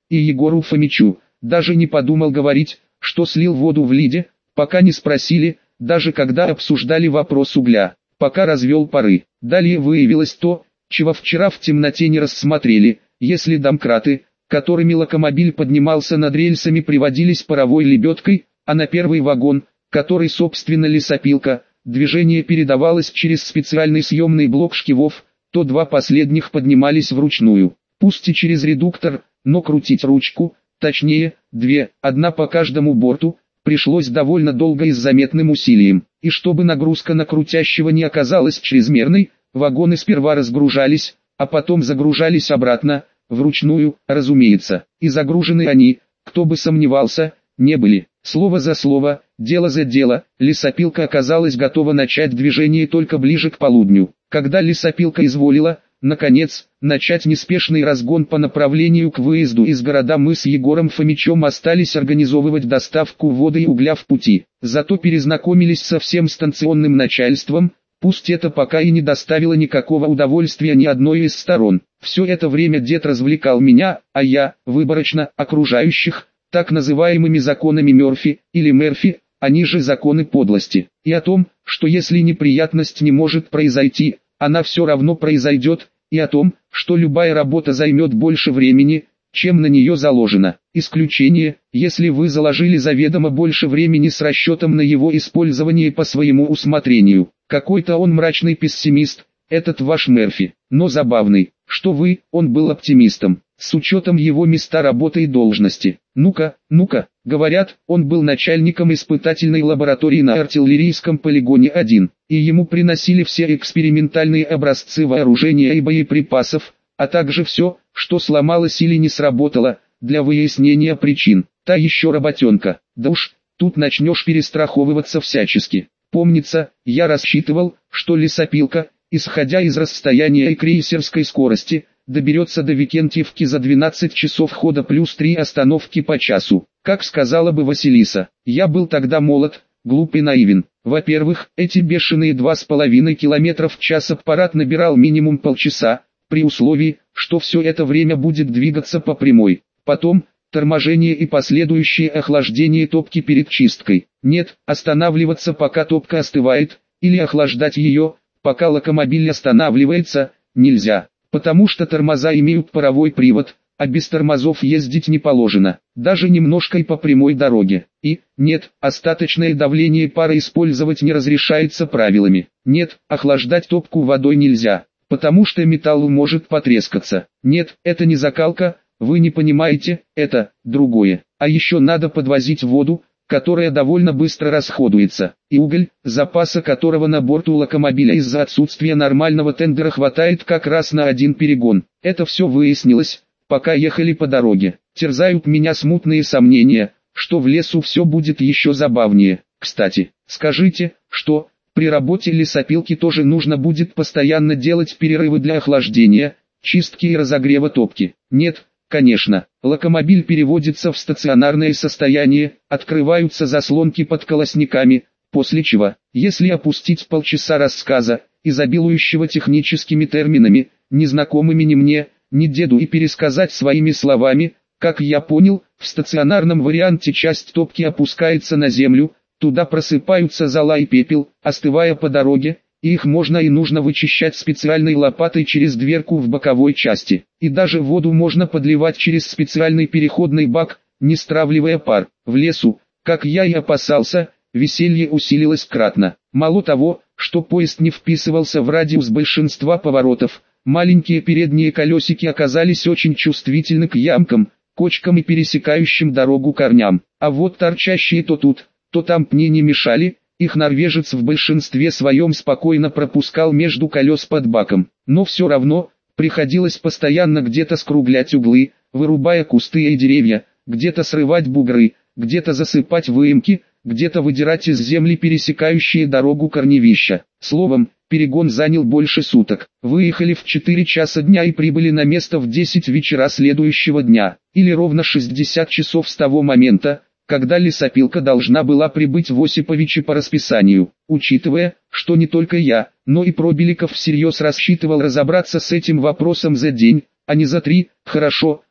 и Егору Фомичу. Даже не подумал говорить, что слил воду в лиде, пока не спросили, даже когда обсуждали вопрос угля, пока развел пары. Далее выявилось то, чего вчера в темноте не рассмотрели. Если домкраты, которыми локомобиль поднимался над рельсами, приводились паровой лебедкой, а на первый вагон, который собственно лесопилка, движение передавалось через специальный съемный блок шкивов, то два последних поднимались вручную, пусть и через редуктор, но крутить ручку, точнее, две, одна по каждому борту, пришлось довольно долго и с заметным усилием. И чтобы нагрузка на крутящего не оказалась чрезмерной, вагоны сперва разгружались, а потом загружались обратно, вручную, разумеется, и загружены они, кто бы сомневался, не были. Слово за слово, дело за дело, лесопилка оказалась готова начать движение только ближе к полудню. Когда лесопилка изволила, наконец, начать неспешный разгон по направлению к выезду из города, мы с Егором Фомичом остались организовывать доставку воды и угля в пути. Зато перезнакомились со всем станционным начальством, пусть это пока и не доставило никакого удовольствия ни одной из сторон. Все это время дед развлекал меня, а я, выборочно, окружающих, так называемыми законами Мёрфи, или Мерфи, они же законы подлости, и о том, что если неприятность не может произойти, она все равно произойдет, и о том, что любая работа займет больше времени, чем на нее заложено. Исключение, если вы заложили заведомо больше времени с расчетом на его использование по своему усмотрению. Какой-то он мрачный пессимист, этот ваш Мерфи, но забавный, что вы, он был оптимистом, с учетом его места работы и должности. Ну-ка, ну-ка, говорят, он был начальником испытательной лаборатории на артиллерийском полигоне один, и ему приносили все экспериментальные образцы вооружения и боеприпасов, а также все, что сломалось или не сработало, для выяснения причин. Та еще работенка, да уж, тут начнешь перестраховываться всячески. Помнится, я рассчитывал, что лесопилка, исходя из расстояния и крейсерской скорости, доберется до Викентьевки за двенадцать часов хода плюс три остановки по часу. Как сказала бы Василиса, я был тогда молод, глуп и наивен. Во-первых, эти бешеные два с половиной километра в час аппарат набирал минимум полчаса, при условии, что все это время будет двигаться по прямой. Потом, торможение и последующее охлаждение топки перед чисткой. Нет, останавливаться пока топка остывает, или охлаждать ее, пока локомобиль останавливается, нельзя. Потому что тормоза имеют паровой привод, а без тормозов ездить не положено, даже немножко и по прямой дороге. И, нет, остаточное давление пара использовать не разрешается правилами. Нет, охлаждать топку водой нельзя, потому что металл может потрескаться. Нет, это не закалка, вы не понимаете, это другое. А еще надо подвозить воду, которая довольно быстро расходуется, и уголь, запаса которого на борту локомобиля из-за отсутствия нормального тендера хватает как раз на один перегон. Это все выяснилось, пока ехали по дороге. Терзают меня смутные сомнения, что в лесу все будет еще забавнее. Кстати, скажите, что при работе лесопилки тоже нужно будет постоянно делать перерывы для охлаждения, чистки и разогрева топки? Нет, конечно, локомобиль переводится в стационарное состояние, открываются заслонки под колосниками, после чего, если опустить полчаса рассказа, изобилующего техническими терминами, незнакомыми ни мне, ни деду, и пересказать своими словами, как я понял, в стационарном варианте часть топки опускается на землю, туда просыпаются зола и пепел, остывая по дороге, и их можно и нужно вычищать специальной лопатой через дверку в боковой части. И даже воду можно подливать через специальный переходный бак, не стравливая пар. В лесу, как я и опасался, веселье усилилось кратно. Мало того, что поезд не вписывался в радиус большинства поворотов, маленькие передние колесики оказались очень чувствительны к ямкам, кочкам и пересекающим дорогу корням. А вот торчащие то тут, то там пни не мешали. Их норвежец в большинстве своем спокойно пропускал между колес под баком, но все равно, приходилось постоянно где-то скруглять углы, вырубая кусты и деревья, где-то срывать бугры, где-то засыпать выемки, где-то выдирать из земли пересекающие дорогу корневища. Словом, перегон занял больше суток. Выехали в четыре часа дня и прибыли на место в десять вечера следующего дня, или ровно шестьдесят часов с того момента, когда лесопилка должна была прибыть в Осиповичи по расписанию. Учитывая, что не только я, но и Пробеликов всерьез рассчитывал разобраться с этим вопросом за день, а не за три, хорошо,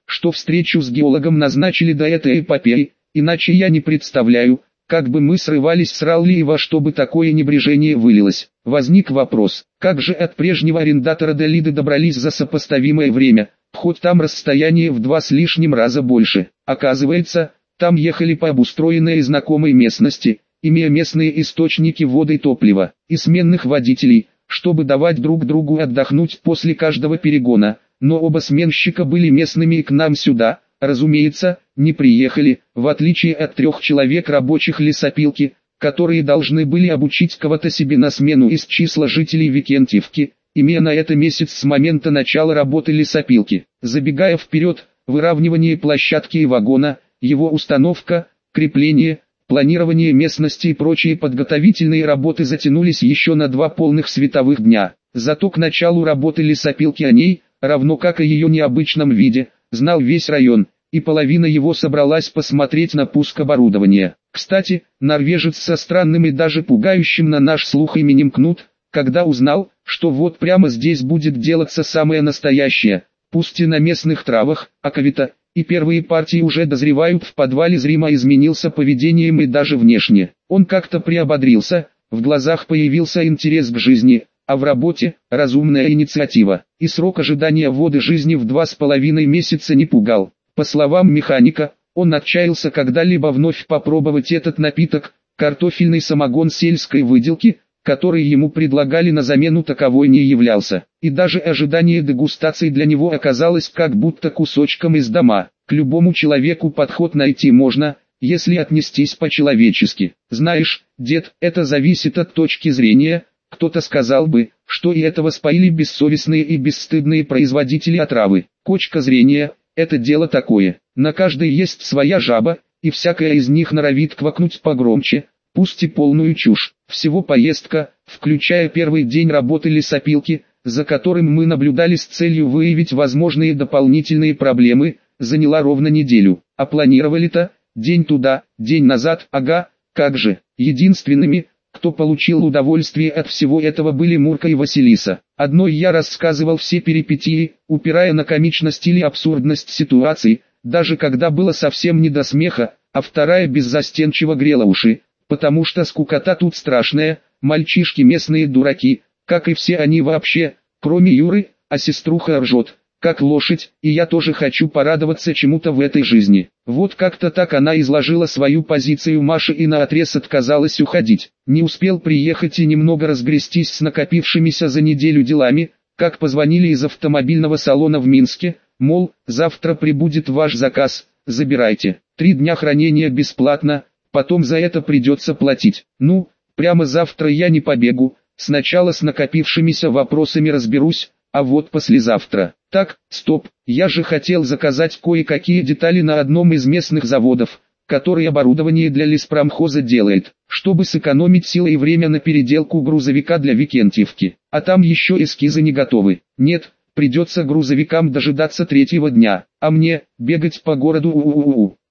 что встречу с геологом назначили до этой эпопеи, иначе я не представляю, как бы мы срывались с Ралли и во что бы такое небрежение вылилось. Возник вопрос, как же от прежнего арендатора до Лиды добрались за сопоставимое время, хоть там расстояние в два с лишним раза больше. Оказывается, там ехали по обустроенной и знакомой местности, имея местные источники воды и топлива, и сменных водителей, чтобы давать друг другу отдохнуть после каждого перегона, но оба сменщика были местными и к нам сюда, разумеется, не приехали, в отличие от трех человек рабочих лесопилки, которые должны были обучить кого-то себе на смену из числа жителей Викентьевки, имея на это месяц с момента начала работы лесопилки. Забегая вперед, выравнивание площадки и вагона, его установка, крепление, планирование местности и прочие подготовительные работы затянулись еще на два полных световых дня. Зато к началу работы лесопилки о ней, равно как и ее необычном виде, знал весь район, и половина его собралась посмотреть на пуск оборудования. Кстати, норвежец со странным и даже пугающим на наш слух именем Кнут, когда узнал, что вот прямо здесь будет делаться самое настоящее, пусть и на местных травах, аковита, и первые партии уже дозревают в подвале, зримо изменился поведением и даже внешне. Он как-то приободрился, в глазах появился интерес к жизни, а в работе – разумная инициатива, и срок ожидания воды жизни в два с половиной месяца не пугал. По словам механика, он отчаялся когда-либо вновь попробовать этот напиток, картофельный самогон сельской выделки, который ему предлагали на замену таковой не являлся, и даже ожидание дегустации для него оказалось как будто кусочком из дома. К любому человеку подход найти можно, если отнестись по-человечески. Знаешь, дед, это зависит от точки зрения. Кто-то сказал бы, что и этого споили бессовестные и бесстыдные производители отравы. Точка зрения – это дело такое. На каждой есть своя жаба, и всякая из них норовит квакнуть погромче, пусть и полную чушь. Всего поездка, включая первый день работы лесопилки, за которым мы наблюдали с целью выявить возможные дополнительные проблемы, заняла ровно неделю. А планировали-то, день туда, день назад, ага, как же. Единственными, кто получил удовольствие от всего этого, были Мурка и Василиса. Одной я рассказывал все перипетии, упирая на комичность или абсурдность ситуации, даже когда было совсем не до смеха, а вторая беззастенчиво грела уши, потому что скукота тут страшная, мальчишки местные дураки, как и все они вообще, кроме Юры, а сеструха ржет, как лошадь, и я тоже хочу порадоваться чему-то в этой жизни. Вот как-то так она изложила свою позицию Маше и наотрез отказалась уходить. Не успел приехать и немного разгрестись с накопившимися за неделю делами, как позвонили из автомобильного салона в Минске, мол, завтра прибудет ваш заказ, забирайте. Три дня хранения бесплатно, потом за это придется платить. Ну, прямо завтра я не побегу, сначала с накопившимися вопросами разберусь, а вот послезавтра. Так, стоп, я же хотел заказать кое-какие детали на одном из местных заводов, который оборудование для леспромхоза делает, чтобы сэкономить силы и время на переделку грузовика для Викентьевки. А там еще эскизы не готовы. Нет, придется грузовикам дожидаться третьего дня, а мне бегать по городу у-у-у-у.